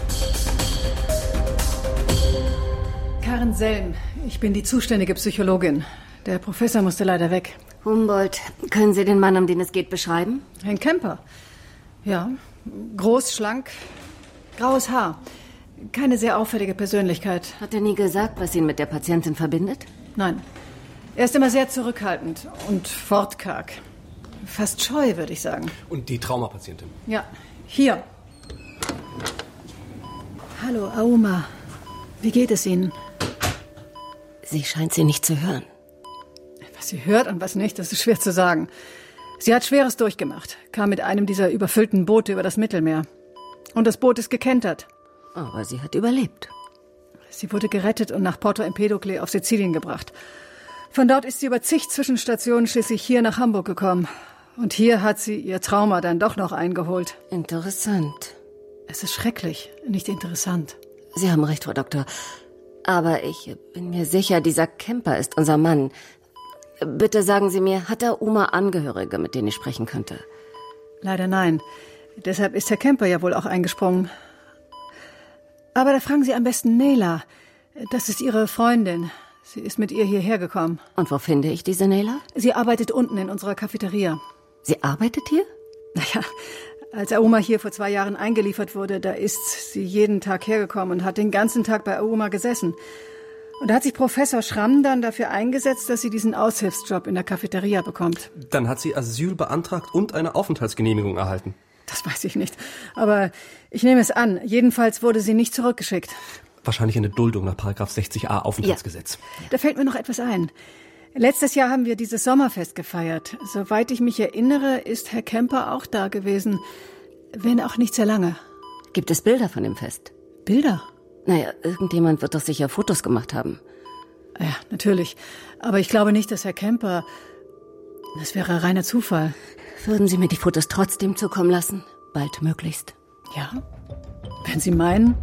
Karen Selm, ich bin die zuständige Psychologin. Der Professor musste leider weg. Humboldt, können Sie den Mann, um den es geht, beschreiben? Herrn Kemper. Ja, groß, schlank, graues Haar. Keine sehr auffällige Persönlichkeit. Hat er nie gesagt, was ihn mit der Patientin verbindet? Nein. Er ist immer sehr zurückhaltend und wortkarg. Fast scheu, würde ich sagen. Und die Traumapatientin? Ja, hier. Hallo, Auma. Wie geht es Ihnen? Sie scheint Sie nicht zu hören. Was sie hört und was nicht, das ist schwer zu sagen. Sie hat Schweres durchgemacht, kam mit einem dieser überfüllten Boote über das Mittelmeer. Und das Boot ist gekentert. Aber sie hat überlebt. Sie wurde gerettet und nach Porto Empedocle auf Sizilien gebracht. Von dort ist sie über zig Zwischenstationen schließlich hier nach Hamburg gekommen. Und hier hat sie ihr Trauma dann doch noch eingeholt. Interessant. Es ist schrecklich, nicht interessant. Sie haben recht, Frau Doktor. Aber ich bin mir sicher, dieser Kemper ist unser Mann. Bitte sagen Sie mir, hat der Oma Angehörige, mit denen ich sprechen könnte? Leider nein. Deshalb ist Herr Kemper ja wohl auch eingesprungen. Aber da fragen Sie am besten Nela. Das ist Ihre Freundin. Sie ist mit ihr hierher gekommen. Und wo finde ich diese Nela? Sie arbeitet unten in unserer Cafeteria. Sie arbeitet hier? Naja, als Auma hier vor 2 Jahren eingeliefert wurde, da ist sie jeden Tag hergekommen und hat den ganzen Tag bei Auma gesessen. Und da hat sich Professor Schramm dann dafür eingesetzt, dass sie diesen Aushilfsjob in der Cafeteria bekommt. Dann hat sie Asyl beantragt und eine Aufenthaltsgenehmigung erhalten. Das weiß ich nicht. Aber ich nehme es an. Jedenfalls wurde sie nicht zurückgeschickt. Wahrscheinlich eine Duldung nach § 60a Aufenthaltsgesetz. Ja. Da fällt mir noch etwas ein. Letztes Jahr haben wir dieses Sommerfest gefeiert. Soweit ich mich erinnere, ist Herr Kemper auch da gewesen. Wenn auch nicht sehr lange. Gibt es Bilder von dem Fest? Bilder? Naja, irgendjemand wird doch sicher Fotos gemacht haben. Ja, natürlich. Aber ich glaube nicht, dass Herr Kemper... Das wäre reiner Zufall. Würden Sie mir die Fotos trotzdem zukommen lassen? Baldmöglichst. Ja, wenn Sie meinen.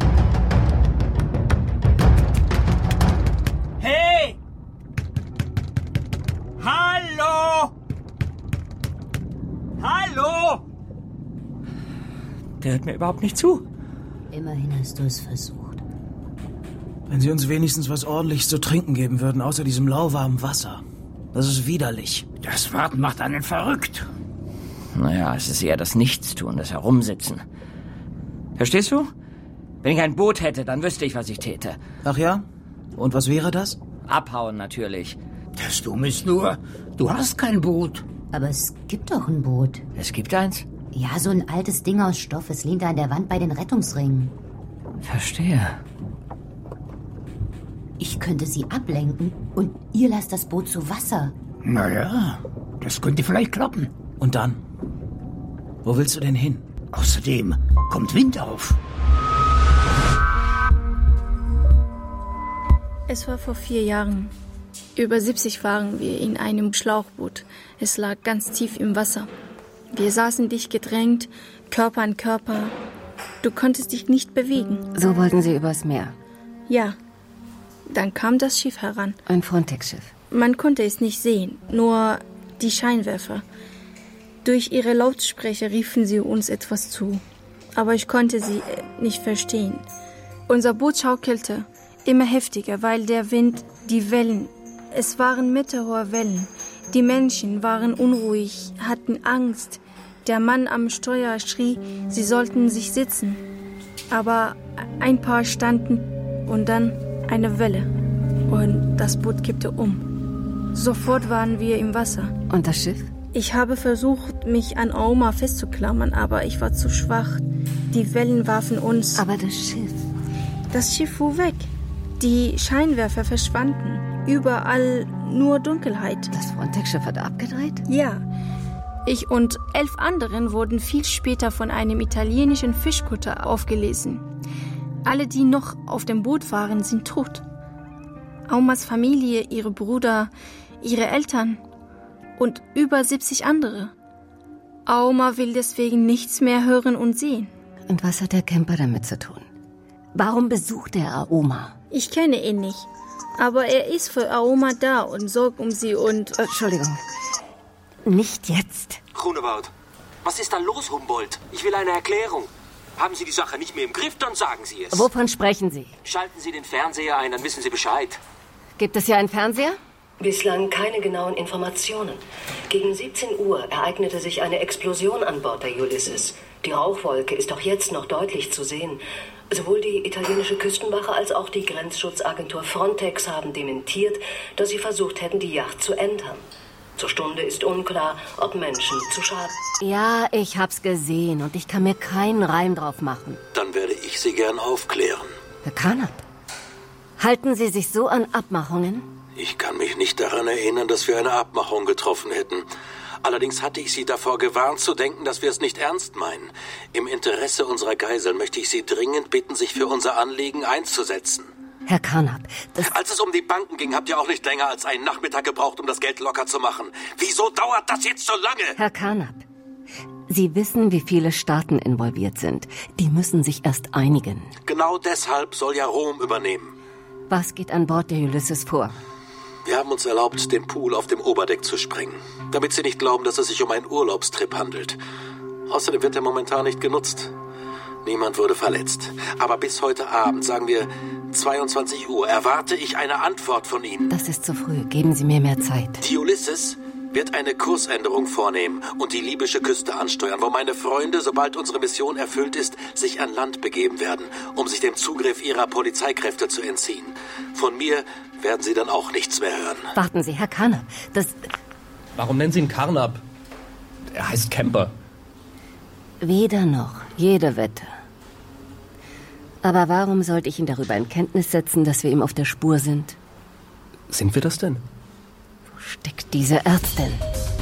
Hey! Hallo! Hallo! Der hört mir überhaupt nicht zu. Immerhin hast du es versucht. Wenn Sie uns wenigstens was Ordentliches zu trinken geben würden, außer diesem lauwarmen Wasser. Das ist widerlich. Das Warten macht einen verrückt. Naja, es ist eher das Nichtstun, das Herumsitzen. Verstehst du? Wenn ich ein Boot hätte, dann wüsste ich, was ich täte. Ach ja? Und was wäre das? Abhauen natürlich. Das Dumme ist nur, du hast kein Boot. Aber es gibt doch ein Boot. Es gibt eins? Ja, so ein altes Ding aus Stoff. Es lehnt da an der Wand bei den Rettungsringen. Verstehe. Ich könnte sie ablenken und ihr lasst das Boot zu Wasser. Naja, das könnte vielleicht klappen. Und dann? Wo willst du denn hin? Außerdem kommt Wind auf. Es war vor 4 Jahren. Über 70 waren wir in einem Schlauchboot. Es lag ganz tief im Wasser. Wir saßen dicht gedrängt, Körper an Körper. Du konntest dich nicht bewegen. So wollten Sie übers Meer? Ja. Dann kam das Schiff heran. Ein Frontex-Schiff. Man konnte es nicht sehen, nur die Scheinwerfer. Durch ihre Lautsprecher riefen sie uns etwas zu. Aber ich konnte sie nicht verstehen. Unser Boot schaukelte immer heftiger, weil der Wind, die Wellen, es waren meterhohe Wellen. Die Menschen waren unruhig, hatten Angst. Der Mann am Steuer schrie, sie sollten sich sitzen. Aber ein paar standen und dann eine Welle. Und das Boot kippte um. Sofort waren wir im Wasser. Und das Schiff? Ich habe versucht, mich an Aoma festzuklammern, aber ich war zu schwach. Die Wellen warfen uns... Aber das Schiff? Das Schiff fuhr weg. Die Scheinwerfer verschwanden. Überall nur Dunkelheit. Das Frontex-Schiff hat abgedreht? Ja. Ich und 11 anderen wurden viel später von einem italienischen Fischkutter aufgelesen. Alle, die noch auf dem Boot waren, sind tot. Aumas Familie, ihre Brüder, ihre Eltern und über 70 andere. Aoma will deswegen nichts mehr hören und sehen. Und was hat der Camper damit zu tun? Warum besucht er Aoma? Ich kenne ihn nicht, aber er ist für Aoma da und sorgt um sie und... Entschuldigung. Nicht jetzt. Grunewald, was ist da los, Humboldt? Ich will eine Erklärung. Haben Sie die Sache nicht mehr im Griff, dann sagen Sie es. Wovon sprechen Sie? Schalten Sie den Fernseher ein, dann wissen Sie Bescheid. Gibt es hier einen Fernseher? Bislang keine genauen Informationen. Gegen 17 Uhr ereignete sich eine Explosion an Bord der Ulysses. Die Rauchwolke ist auch jetzt noch deutlich zu sehen. Sowohl die italienische Küstenwache als auch die Grenzschutzagentur Frontex haben dementiert, dass sie versucht hätten, die Yacht zu entern. Zur Stunde ist unklar, ob Menschen zu Schaden... Ja, ich hab's gesehen und ich kann mir keinen Reim drauf machen. Dann werde ich Sie gern aufklären. Herr Carnap, halten Sie sich so an Abmachungen? Ich kann mich nicht daran erinnern, dass wir eine Abmachung getroffen hätten. Allerdings hatte ich Sie davor gewarnt, zu denken, dass wir es nicht ernst meinen. Im Interesse unserer Geiseln möchte ich Sie dringend bitten, sich für unser Anliegen einzusetzen. Herr Carnap, als es um die Banken ging, habt ihr auch nicht länger als einen Nachmittag gebraucht, um das Geld locker zu machen. Wieso dauert das jetzt so lange? Herr Carnap, Sie wissen, wie viele Staaten involviert sind. Die müssen sich erst einigen. Genau deshalb soll ja Rom übernehmen. Was geht an Bord der Ulysses vor? Wir haben uns erlaubt, den Pool auf dem Oberdeck zu sprengen, damit Sie nicht glauben, dass es sich um einen Urlaubstrip handelt. Außerdem wird er momentan nicht genutzt. Niemand wurde verletzt. Aber bis heute Abend, sagen wir 22 Uhr, erwarte ich eine Antwort von Ihnen. Das ist zu früh. Geben Sie mir mehr Zeit. Die Ulysses wird eine Kursänderung vornehmen und die libysche Küste ansteuern, wo meine Freunde, sobald unsere Mission erfüllt ist, sich an Land begeben werden, um sich dem Zugriff ihrer Polizeikräfte zu entziehen. Von mir werden Sie dann auch nichts mehr hören. Warten Sie, Herr Carnap, Warum nennen Sie ihn Carnap? Er heißt Camper. Weder noch. Jede Wette. Aber warum sollte ich ihn darüber in Kenntnis setzen, dass wir ihm auf der Spur sind? Sind wir das denn? Wo steckt diese Ärztin?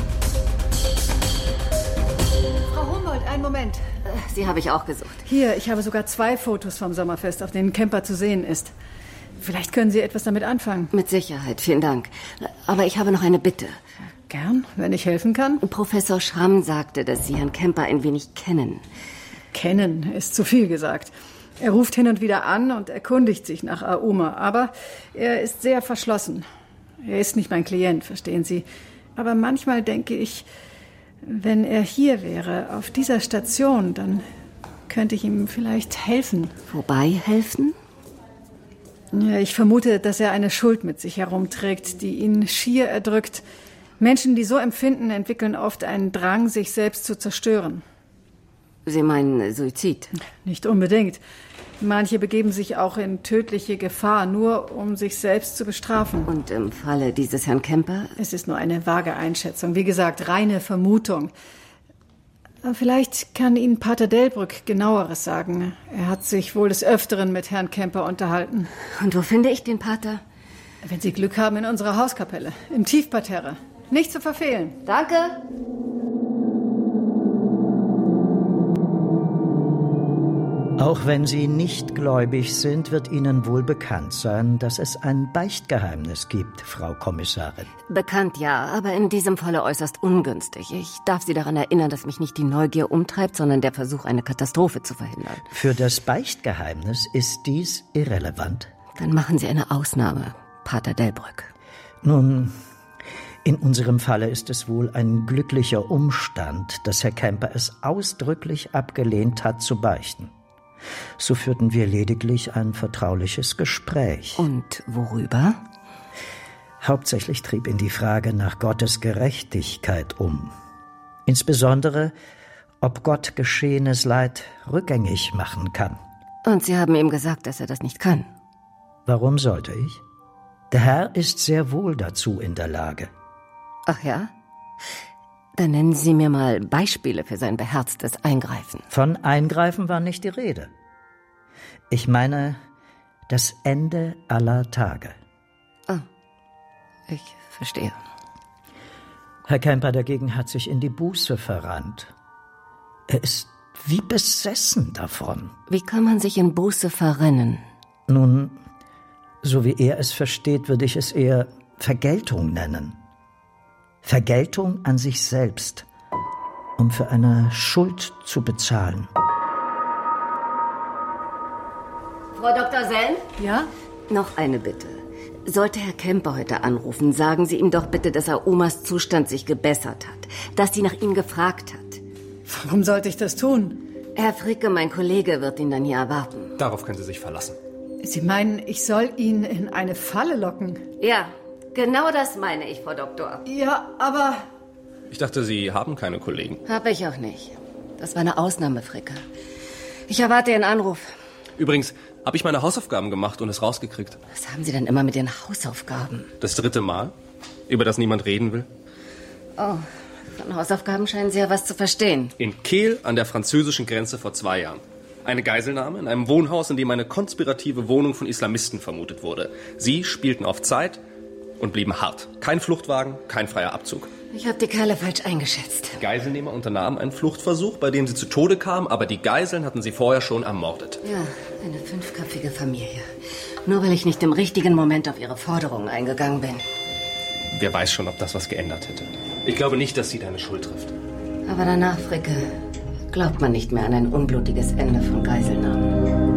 Frau Humboldt, einen Moment. Sie habe ich auch gesucht. Hier, ich habe sogar 2 Fotos vom Sommerfest, auf denen Camper zu sehen ist. Vielleicht können Sie etwas damit anfangen. Mit Sicherheit, vielen Dank. Aber ich habe noch eine Bitte. Gern, wenn ich helfen kann. Professor Schramm sagte, dass Sie Herrn Camper ein wenig kennen. Kennen ist zu viel gesagt. Er ruft hin und wieder an und erkundigt sich nach Aoma. Aber er ist sehr verschlossen. Er ist nicht mein Klient, verstehen Sie. Aber manchmal denke ich, wenn er hier wäre, auf dieser Station, dann könnte ich ihm vielleicht helfen. Wobei helfen? Ja, ich vermute, dass er eine Schuld mit sich herumträgt, die ihn schier erdrückt. Menschen, die so empfinden, entwickeln oft einen Drang, sich selbst zu zerstören. Sie meinen Suizid? Nicht unbedingt. Manche begeben sich auch in tödliche Gefahr, nur um sich selbst zu bestrafen. Und im Falle dieses Herrn Camper? Es ist nur eine vage Einschätzung. Wie gesagt, reine Vermutung. Aber vielleicht kann Ihnen Pater Delbrück Genaueres sagen. Er hat sich wohl des Öfteren mit Herrn Camper unterhalten. Und wo finde ich den Pater? Wenn Sie Glück haben, in unserer Hauskapelle, im Tiefparterre. Nicht zu verfehlen. Danke. Auch wenn Sie nicht gläubig sind, wird Ihnen wohl bekannt sein, dass es ein Beichtgeheimnis gibt, Frau Kommissarin. Bekannt ja, aber in diesem Falle äußerst ungünstig. Ich darf Sie daran erinnern, dass mich nicht die Neugier umtreibt, sondern der Versuch, eine Katastrophe zu verhindern. Für das Beichtgeheimnis ist dies irrelevant. Dann machen Sie eine Ausnahme, Pater Delbrück. Nun, in unserem Falle ist es wohl ein glücklicher Umstand, dass Herr Kemper es ausdrücklich abgelehnt hat, zu beichten. So führten wir lediglich ein vertrauliches Gespräch. Und worüber? Hauptsächlich trieb ihn die Frage nach Gottes Gerechtigkeit um. Insbesondere, ob Gott geschehenes Leid rückgängig machen kann. Und Sie haben ihm gesagt, dass er das nicht kann? Warum sollte ich? Der Herr ist sehr wohl dazu in der Lage. Ach ja? Dann nennen Sie mir mal Beispiele für sein beherztes Eingreifen. Von Eingreifen war nicht die Rede. Ich meine das Ende aller Tage. Ah, ich verstehe. Herr Kemper dagegen hat sich in die Buße verrannt. Er ist wie besessen davon. Wie kann man sich in Buße verrennen? Nun, so wie er es versteht, würde ich es eher Vergeltung nennen. Vergeltung an sich selbst, um für eine Schuld zu bezahlen. Frau Dr. Senn? Ja? Noch eine Bitte. Sollte Herr Kemper heute anrufen, sagen Sie ihm doch bitte, dass Herr Omas Zustand sich gebessert hat, dass sie nach ihm gefragt hat. Warum sollte ich das tun? Herr Fricke, mein Kollege, wird ihn dann hier erwarten. Darauf können Sie sich verlassen. Sie meinen, ich soll ihn in eine Falle locken? Ja, genau das meine ich, Frau Doktor. Ja, aber... Ich dachte, Sie haben keine Kollegen. Hab ich auch nicht. Das war eine Ausnahme, Fricke. Ich erwarte Ihren Anruf. Übrigens habe ich meine Hausaufgaben gemacht und es rausgekriegt. Was haben Sie denn immer mit den Hausaufgaben? Das 3. Mal, über das niemand reden will. Oh, von Hausaufgaben scheinen Sie ja was zu verstehen. In Kehl an der französischen Grenze vor 2 Jahren. Eine Geiselnahme in einem Wohnhaus, in dem eine konspirative Wohnung von Islamisten vermutet wurde. Sie spielten auf Zeit und blieben hart. Kein Fluchtwagen, kein freier Abzug. Ich habe die Kerle falsch eingeschätzt. Die Geiselnehmer unternahmen einen Fluchtversuch, bei dem sie zu Tode kamen, aber die Geiseln hatten sie vorher schon ermordet. Ja, eine 5-köpfige Familie. Nur weil ich nicht im richtigen Moment auf ihre Forderungen eingegangen bin. Wer weiß schon, ob das was geändert hätte. Ich glaube nicht, dass sie deine Schuld trifft. Aber danach, Fricke, glaubt man nicht mehr an ein unblutiges Ende von Geiselnahmen.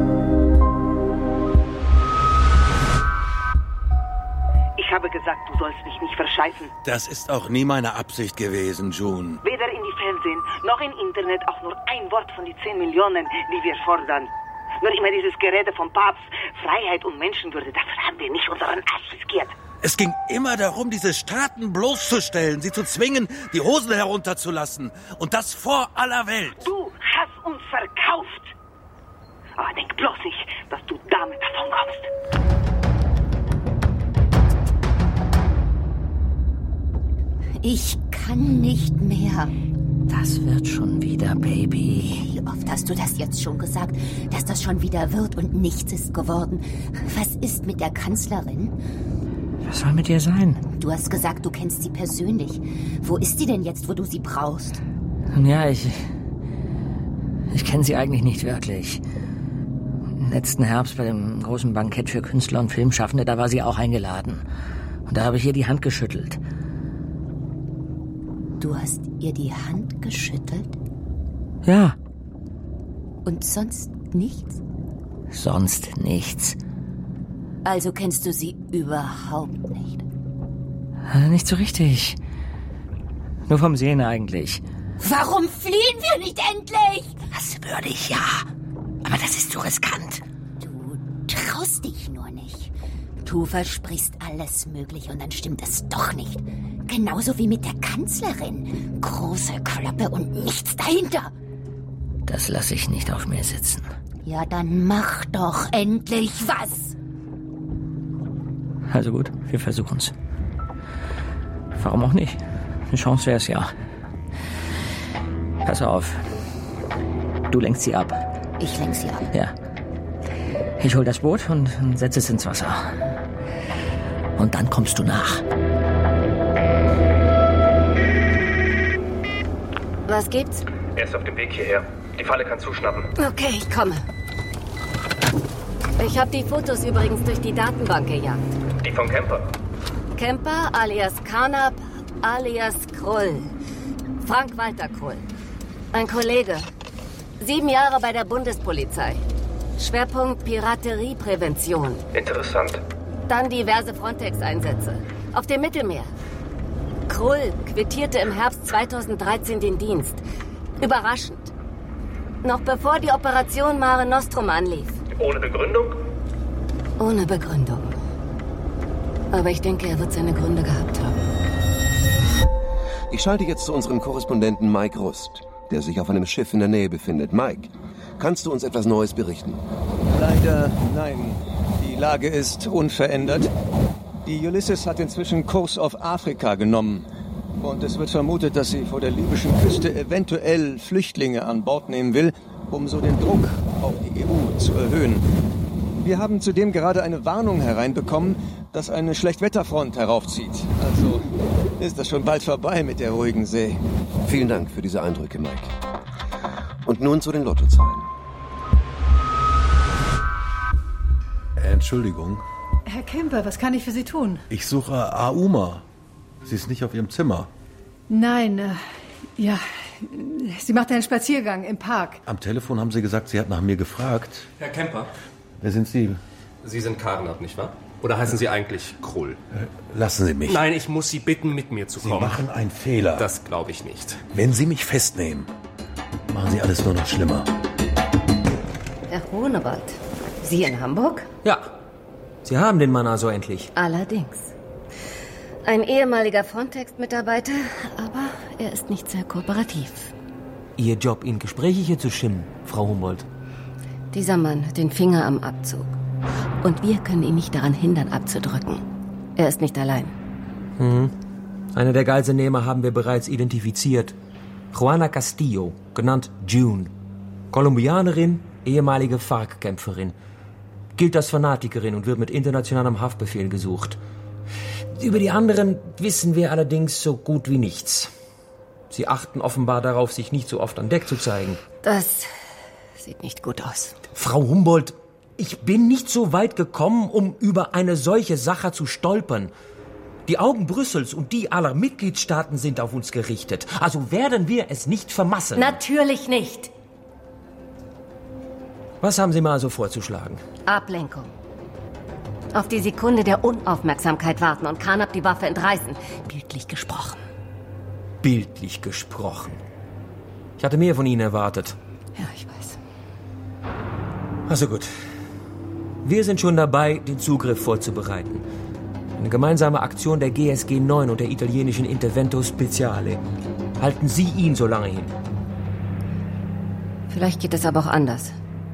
Ich habe gesagt, du sollst mich nicht verscheißen. Das ist auch nie meine Absicht gewesen, June. Weder in die Fernsehen noch im Internet auch nur ein Wort von den 10 Millionen, die wir fordern. Nur immer dieses Gerede vom Papst, Freiheit und Menschenwürde, dafür haben wir nicht unseren Arsch riskiert. Es ging immer darum, diese Staaten bloßzustellen, sie zu zwingen, die Hosen herunterzulassen. Und das vor aller Welt. Du hast uns verkauft. Aber denk bloß nicht, dass du damit davonkommst. Ich kann nicht mehr. Das wird schon wieder, Baby. Wie oft hast du das jetzt schon gesagt, dass das schon wieder wird und nichts ist geworden? Was ist mit der Kanzlerin? Was soll mit ihr sein? Du hast gesagt, du kennst sie persönlich. Wo ist sie denn jetzt, wo du sie brauchst? Ja, ich kenne sie eigentlich nicht wirklich. Letzten Herbst bei dem großen Bankett für Künstler und Filmschaffende, da war sie auch eingeladen. Und da habe ich ihr die Hand geschüttelt. Du hast ihr die Hand geschüttelt? Ja. Und sonst nichts? Sonst nichts. Also kennst du sie überhaupt nicht? Nicht so richtig. Nur vom Sehen eigentlich. Warum fliehen wir nicht endlich? Das würde ich ja. Aber das ist zu riskant. Du traust dich nur nicht. Du versprichst alles Mögliche und dann stimmt es doch nicht. Genauso wie mit der Kanzlerin. Große Klappe und nichts dahinter. Das lasse ich nicht auf mir sitzen. Ja, dann mach doch endlich was. Also gut, wir versuchen's. Warum auch nicht? Eine Chance wäre es ja. Pass auf. Du lenkst sie ab. Ich lenk sie ab? Ja. Ich hol das Boot und setze es ins Wasser. Und dann kommst du nach. Was gibt's? Er ist auf dem Weg hierher. Die Falle kann zuschnappen. Okay, ich komme. Ich habe die Fotos übrigens durch die Datenbank gejagt. Die von Kemper? Kemper alias Carnap alias Krull. Frank-Walter Krull. Ein Kollege. 7 Jahre bei der Bundespolizei. Schwerpunkt Piraterieprävention. Interessant. Dann diverse Frontex-Einsätze. Auf dem Mittelmeer. Krull quittierte im Herbst 2013 den Dienst. Überraschend. Noch bevor die Operation Mare Nostrum anlief. Ohne Begründung? Ohne Begründung. Aber ich denke, er wird seine Gründe gehabt haben. Ich schalte jetzt zu unserem Korrespondenten Mike Rust, der sich auf einem Schiff in der Nähe befindet. Mike, kannst du uns etwas Neues berichten? Leider nein. Die Lage ist unverändert. Die Ulysses hat inzwischen Kurs auf Afrika genommen. Und es wird vermutet, dass sie vor der libyschen Küste eventuell Flüchtlinge an Bord nehmen will, um so den Druck auf die EU zu erhöhen. Wir haben zudem gerade eine Warnung hereinbekommen, dass eine Schlechtwetterfront heraufzieht. Also ist das schon bald vorbei mit der ruhigen See. Vielen Dank für diese Eindrücke, Mike. Und nun zu den Lottozahlen. Entschuldigung. Herr Kemper, was kann ich für Sie tun? Ich suche Auma. Sie ist nicht auf ihrem Zimmer. Nein, ja, sie macht einen Spaziergang im Park. Am Telefon haben Sie gesagt, sie hat nach mir gefragt. Herr Kemper. Wer sind Sie? Sie sind Carnap, nicht wahr? Oder heißen Sie eigentlich Krull? Lassen Sie mich. Nein, ich muss Sie bitten, mit mir zu kommen. Sie machen einen Fehler. Das glaube ich nicht. Wenn Sie mich festnehmen, machen Sie alles nur noch schlimmer. Herr Grunewald, Sie in Hamburg? Ja, Sie haben den Mann also endlich. Allerdings. Ein ehemaliger Frontex-Mitarbeiter, aber er ist nicht sehr kooperativ. Ihr Job, in Gespräche hier zu schimmen, Frau Humboldt. Dieser Mann hat den Finger am Abzug. Und wir können ihn nicht daran hindern, abzudrücken. Er ist nicht allein. Eine der Geiselnehmer haben wir bereits identifiziert. Juana Castillo, genannt June. Kolumbianerin, ehemalige FARC-Kämpferin. Gilt als Fanatikerin und wird mit internationalem Haftbefehl gesucht. Über die anderen wissen wir allerdings so gut wie nichts. Sie achten offenbar darauf, sich nicht so oft an Deck zu zeigen. Das sieht nicht gut aus. Frau Humboldt, ich bin nicht so weit gekommen, um über eine solche Sache zu stolpern. Die Augen Brüssels und die aller Mitgliedstaaten sind auf uns gerichtet. Also werden wir es nicht vermasseln. Natürlich nicht. Was haben Sie mal so vorzuschlagen? Ablenkung. Auf die Sekunde der Unaufmerksamkeit warten und Carnap die Waffe entreißen. Bildlich gesprochen. Bildlich gesprochen. Ich hatte mehr von Ihnen erwartet. Ja, ich weiß. Also gut. Wir sind schon dabei, den Zugriff vorzubereiten. Eine gemeinsame Aktion der GSG 9 und der italienischen Intervento Speciale. Halten Sie ihn so lange hin. Vielleicht geht es aber auch anders.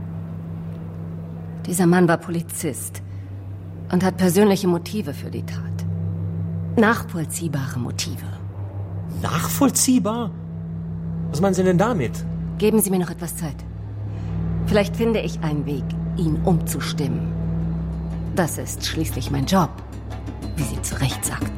Dieser Mann war Polizist und hat persönliche Motive für die Tat. Nachvollziehbare Motive. Nachvollziehbar? Was meinen Sie denn damit? Geben Sie mir noch etwas Zeit. Vielleicht finde ich einen Weg, ihn umzustimmen. Das ist schließlich mein Job, wie Sie zu Recht sagten.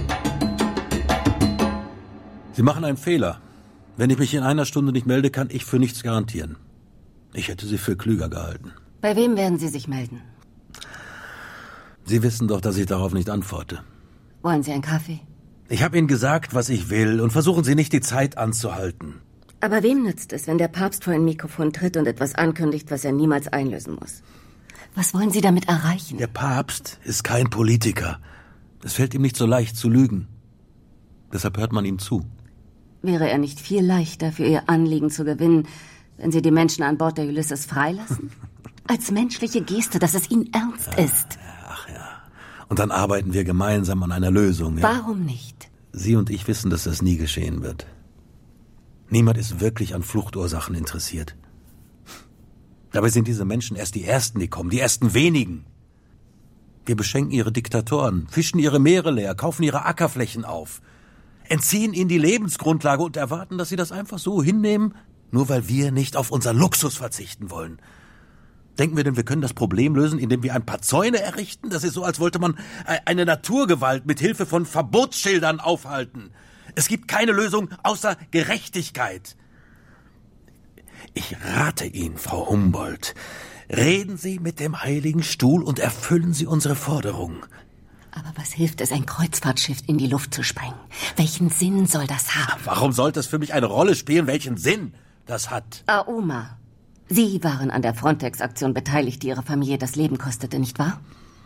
Sie machen einen Fehler. Wenn ich mich in einer Stunde nicht melde, kann ich für nichts garantieren. Ich hätte Sie für klüger gehalten. Bei wem werden Sie sich melden? Sie wissen doch, dass ich darauf nicht antworte. Wollen Sie einen Kaffee? Ich habe Ihnen gesagt, was ich will, und versuchen Sie nicht, die Zeit anzuhalten. Aber wem nützt es, wenn der Papst vor ein Mikrofon tritt und etwas ankündigt, was er niemals einlösen muss? Was wollen Sie damit erreichen? Der Papst ist kein Politiker. Es fällt ihm nicht so leicht zu lügen. Deshalb hört man ihm zu. Wäre er nicht viel leichter, für Ihr Anliegen zu gewinnen, wenn Sie die Menschen an Bord der Ulysses freilassen? Als menschliche Geste, dass es Ihnen ernst ist. Ach ja. Und dann arbeiten wir gemeinsam an einer Lösung. Ja? Warum nicht? Sie und ich wissen, dass das nie geschehen wird. Niemand ist wirklich an Fluchtursachen interessiert. Dabei sind diese Menschen erst die Ersten, die kommen, die ersten wenigen. Wir beschenken ihre Diktatoren, fischen ihre Meere leer, kaufen ihre Ackerflächen auf, entziehen ihnen die Lebensgrundlage und erwarten, dass sie das einfach so hinnehmen, nur weil wir nicht auf unseren Luxus verzichten wollen. Denken wir denn, wir können das Problem lösen, indem wir ein paar Zäune errichten? Das ist so, als wollte man eine Naturgewalt mit Hilfe von Verbotsschildern aufhalten. Es gibt keine Lösung außer Gerechtigkeit. Ich rate ihn, Frau Humboldt. Reden Sie mit dem Heiligen Stuhl und erfüllen Sie unsere Forderung. Aber was hilft es, ein Kreuzfahrtschiff in die Luft zu sprengen? Welchen Sinn soll das haben? Warum sollte es für mich eine Rolle spielen, welchen Sinn das hat? Aouma, Sie waren an der Frontex-Aktion beteiligt, die Ihre Familie das Leben kostete, nicht wahr?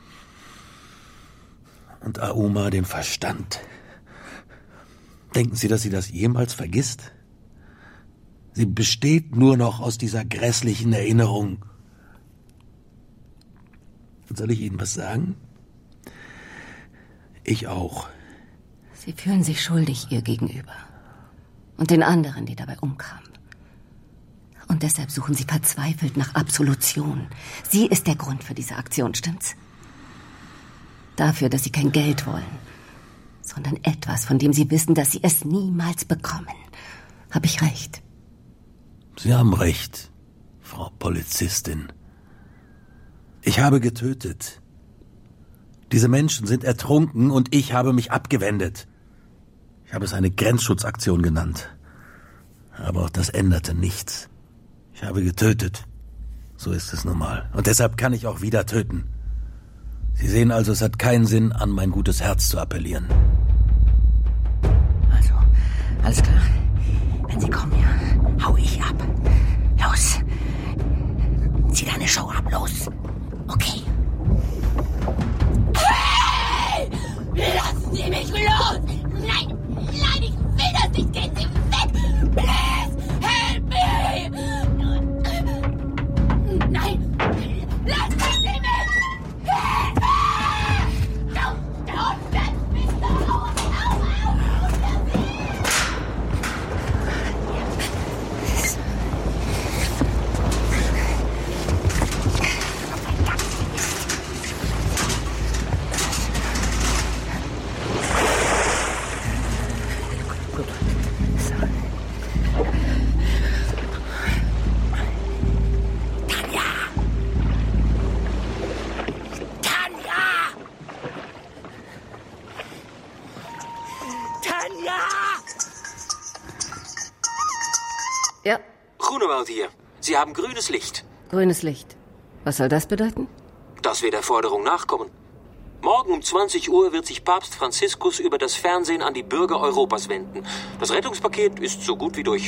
Und Aouma den Verstand. Denken Sie, dass sie das jemals vergisst? Sie besteht nur noch aus dieser grässlichen Erinnerung. Und soll ich Ihnen was sagen? Ich auch. Sie fühlen sich schuldig ihr gegenüber. Und den anderen, die dabei umkamen. Und deshalb suchen Sie verzweifelt nach Absolution. Sie ist der Grund für diese Aktion, stimmt's? Dafür, dass Sie kein Geld wollen, sondern etwas, von dem Sie wissen, dass Sie es niemals bekommen. Habe ich recht? Sie haben recht, Frau Polizistin. Ich habe getötet. Diese Menschen sind ertrunken und ich habe mich abgewendet. Ich habe es eine Grenzschutzaktion genannt. Aber auch das änderte nichts. Ich habe getötet. So ist es nun mal. Und deshalb kann ich auch wieder töten. Sie sehen also, es hat keinen Sinn, an mein gutes Herz zu appellieren. Also, alles klar. Wenn Sie kommen, ja, hau ich ab. Los. Zieh deine Show ab, los. Okay. Hey! Lassen Sie mich los! Nein! Nein, ich will das nicht! Gehen Sie weg! Please! Help me! Nein! Lassen Sie mich! Hilfe! Don't let me go! Ja. Groenewald hier. Sie haben grünes Licht. Grünes Licht. Was soll das bedeuten? Dass wir der Forderung nachkommen. Morgen um 20 Uhr wird sich Papst Franziskus über das Fernsehen an die Bürger Europas wenden. Das Rettungspaket ist so gut wie durch.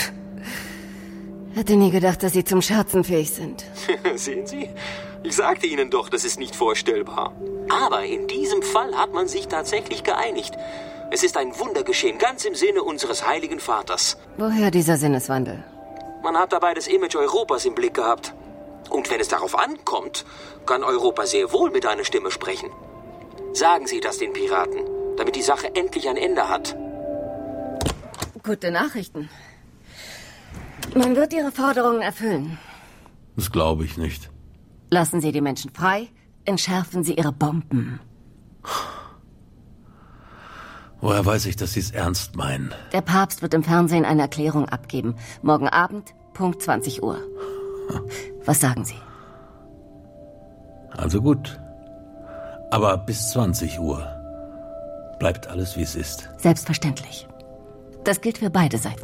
Hätte nie gedacht, dass Sie zum Scherzen fähig sind. Sehen Sie? Ich sagte Ihnen doch, das ist nicht vorstellbar. Aber in diesem Fall hat man sich tatsächlich geeinigt. Es ist ein Wunder geschehen, ganz im Sinne unseres Heiligen Vaters. Woher dieser Sinneswandel? Man hat dabei das Image Europas im Blick gehabt. Und wenn es darauf ankommt, kann Europa sehr wohl mit einer Stimme sprechen. Sagen Sie das den Piraten, damit die Sache endlich ein Ende hat. Gute Nachrichten. Man wird Ihre Forderungen erfüllen. Das glaube ich nicht. Lassen Sie die Menschen frei, entschärfen Sie Ihre Bomben. Woher weiß ich, dass Sie es ernst meinen? Der Papst wird im Fernsehen eine Erklärung abgeben. Morgen Abend, Punkt 20 Uhr. Was sagen Sie? Also gut. Aber bis 20 Uhr bleibt alles, wie es ist. Selbstverständlich. Das gilt für beide Seiten.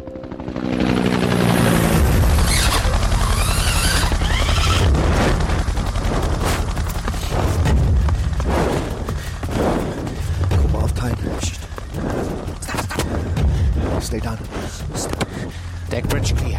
Stay down. Deck bridge clear.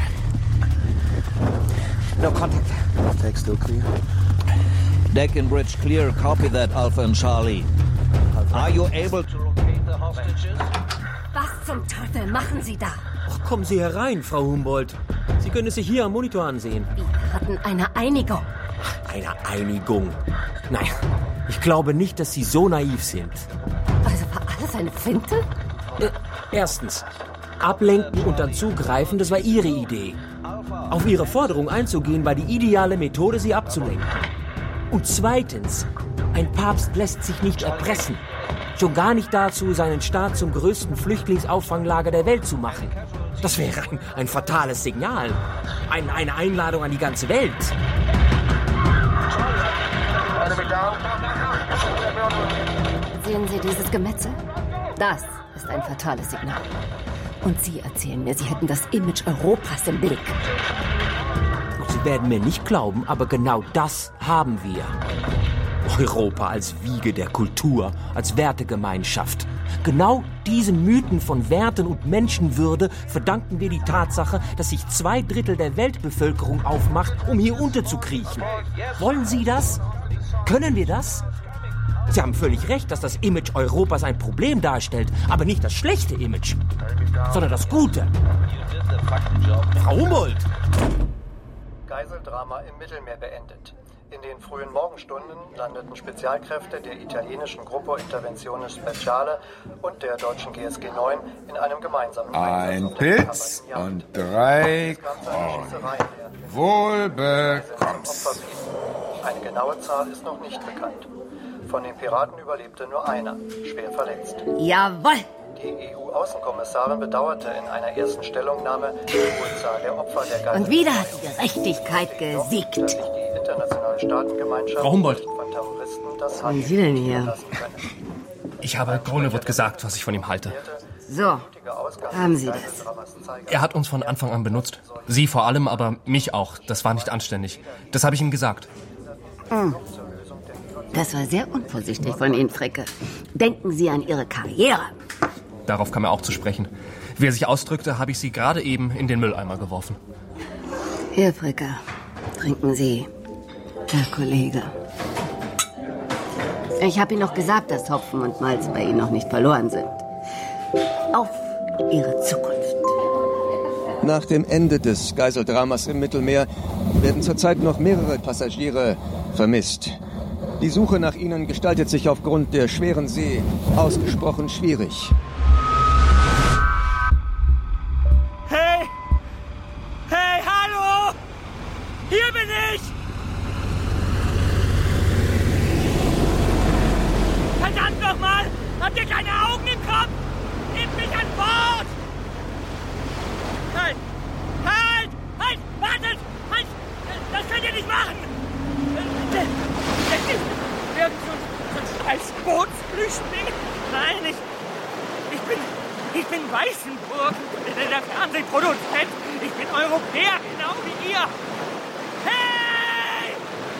No contact. Deck still clear. Deck and bridge clear. Copy that, Alpha and Charlie. Are you able to locate the hostages? Was zum Teufel machen Sie da? Ach, kommen Sie herein, Frau Humboldt. Sie können es sich hier am Monitor ansehen. Wir hatten eine Einigung. Eine Einigung? Nein, ich glaube nicht, dass Sie so naiv sind. Also war alles eine Finte? Erstens, ablenken und dann zugreifen, das war Ihre Idee. Auf Ihre Forderung einzugehen, war die ideale Methode, Sie abzulenken. Und zweitens, ein Papst lässt sich nicht erpressen. Schon gar nicht dazu, seinen Staat zum größten Flüchtlingsauffanglager der Welt zu machen. Das wäre ein fatales Signal. Eine Einladung an die ganze Welt. Sehen Sie dieses Gemetzel? Das ist ein fatales Signal. Und Sie erzählen mir, Sie hätten das Image Europas im Blick. Sie werden mir nicht glauben, aber genau das haben wir. Europa als Wiege der Kultur, als Wertegemeinschaft. Genau diesen Mythen von Werten und Menschenwürde verdanken wir die Tatsache, dass sich 2/3 der Weltbevölkerung aufmacht, um hier unterzukriechen. Wollen Sie das? Können wir das? Sie haben völlig recht, dass das Image Europas ein Problem darstellt, aber nicht das schlechte Image, sondern das gute. Frau Humboldt! Geiseldrama im Mittelmeer beendet. In den frühen Morgenstunden landeten Spezialkräfte der italienischen Gruppo Intervenzione Speciale und der deutschen GSG 9 in einem gemeinsamen Ein Pilz und 3 Korn. Wohl bekommst. Eine genaue Zahl ist noch nicht bekannt. Von den Piraten überlebte nur einer, schwer verletzt. Jawohl! Die EU-Außenkommissarin bedauerte in einer ersten Stellungnahme die hohe Zahl der Opfer der Geiselnahme. Und wieder hat die Gerechtigkeit gesiegt. Die internationale Staatengemeinschaft Frau Humboldt. von Terroristen das Was wollen Sie denn hier? Ich habe Gronewood gesagt, was ich von ihm halte. So, haben Sie das. Er hat uns von Anfang an benutzt. Sie vor allem, aber mich auch. Das war nicht anständig. Das habe ich ihm gesagt. Das war sehr unvorsichtig von Ihnen, Fricke. Denken Sie an Ihre Karriere. Darauf kam er auch zu sprechen. Wie er sich ausdrückte, habe ich sie gerade eben in den Mülleimer geworfen. Hier, Fricke, trinken Sie, Herr Kollege. Ich habe Ihnen noch gesagt, dass Hopfen und Malz bei Ihnen noch nicht verloren sind. Auf Ihre Zukunft. Nach dem Ende des Geiseldramas im Mittelmeer werden zurzeit noch mehrere Passagiere vermisst. Die Suche nach ihnen gestaltet sich aufgrund der schweren See ausgesprochen schwierig. Hey! Hey, hallo! Hier bin ich! Verdammt nochmal! Habt ihr keine Augen im Kopf? Nehmt mich an Bord! Halt! Halt! Halt! Wartet! Halt! Das könnt ihr nicht machen! Irgend so ein scheiß Bootsflüchtling! Nein, ich bin Weißenburg, der Fernsehproduzent. Ich bin Europäer, genau wie ihr. Hey!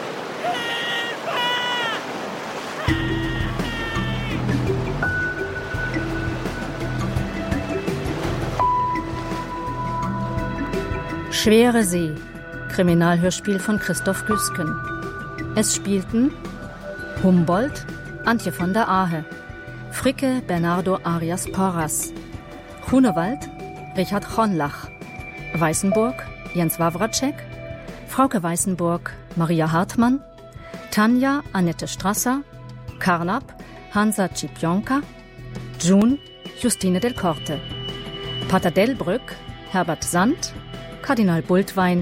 Hilfe! Schwere See. Kriminalhörspiel von Christoph Güsken. Es spielten Humboldt, Antje von der Ahe, Fricke Bernardo Arias Porras, Grunewald, Richard Chonlach, Weißenburg, Jens Wawracek, Frauke Weißenburg, Maria Hartmann, Tanja Annette Strasser, Karnap, Hansa Cipionka, June, Justine del Corte, Pater Delbrück, Herbert Sand, Kardinal Bultwein,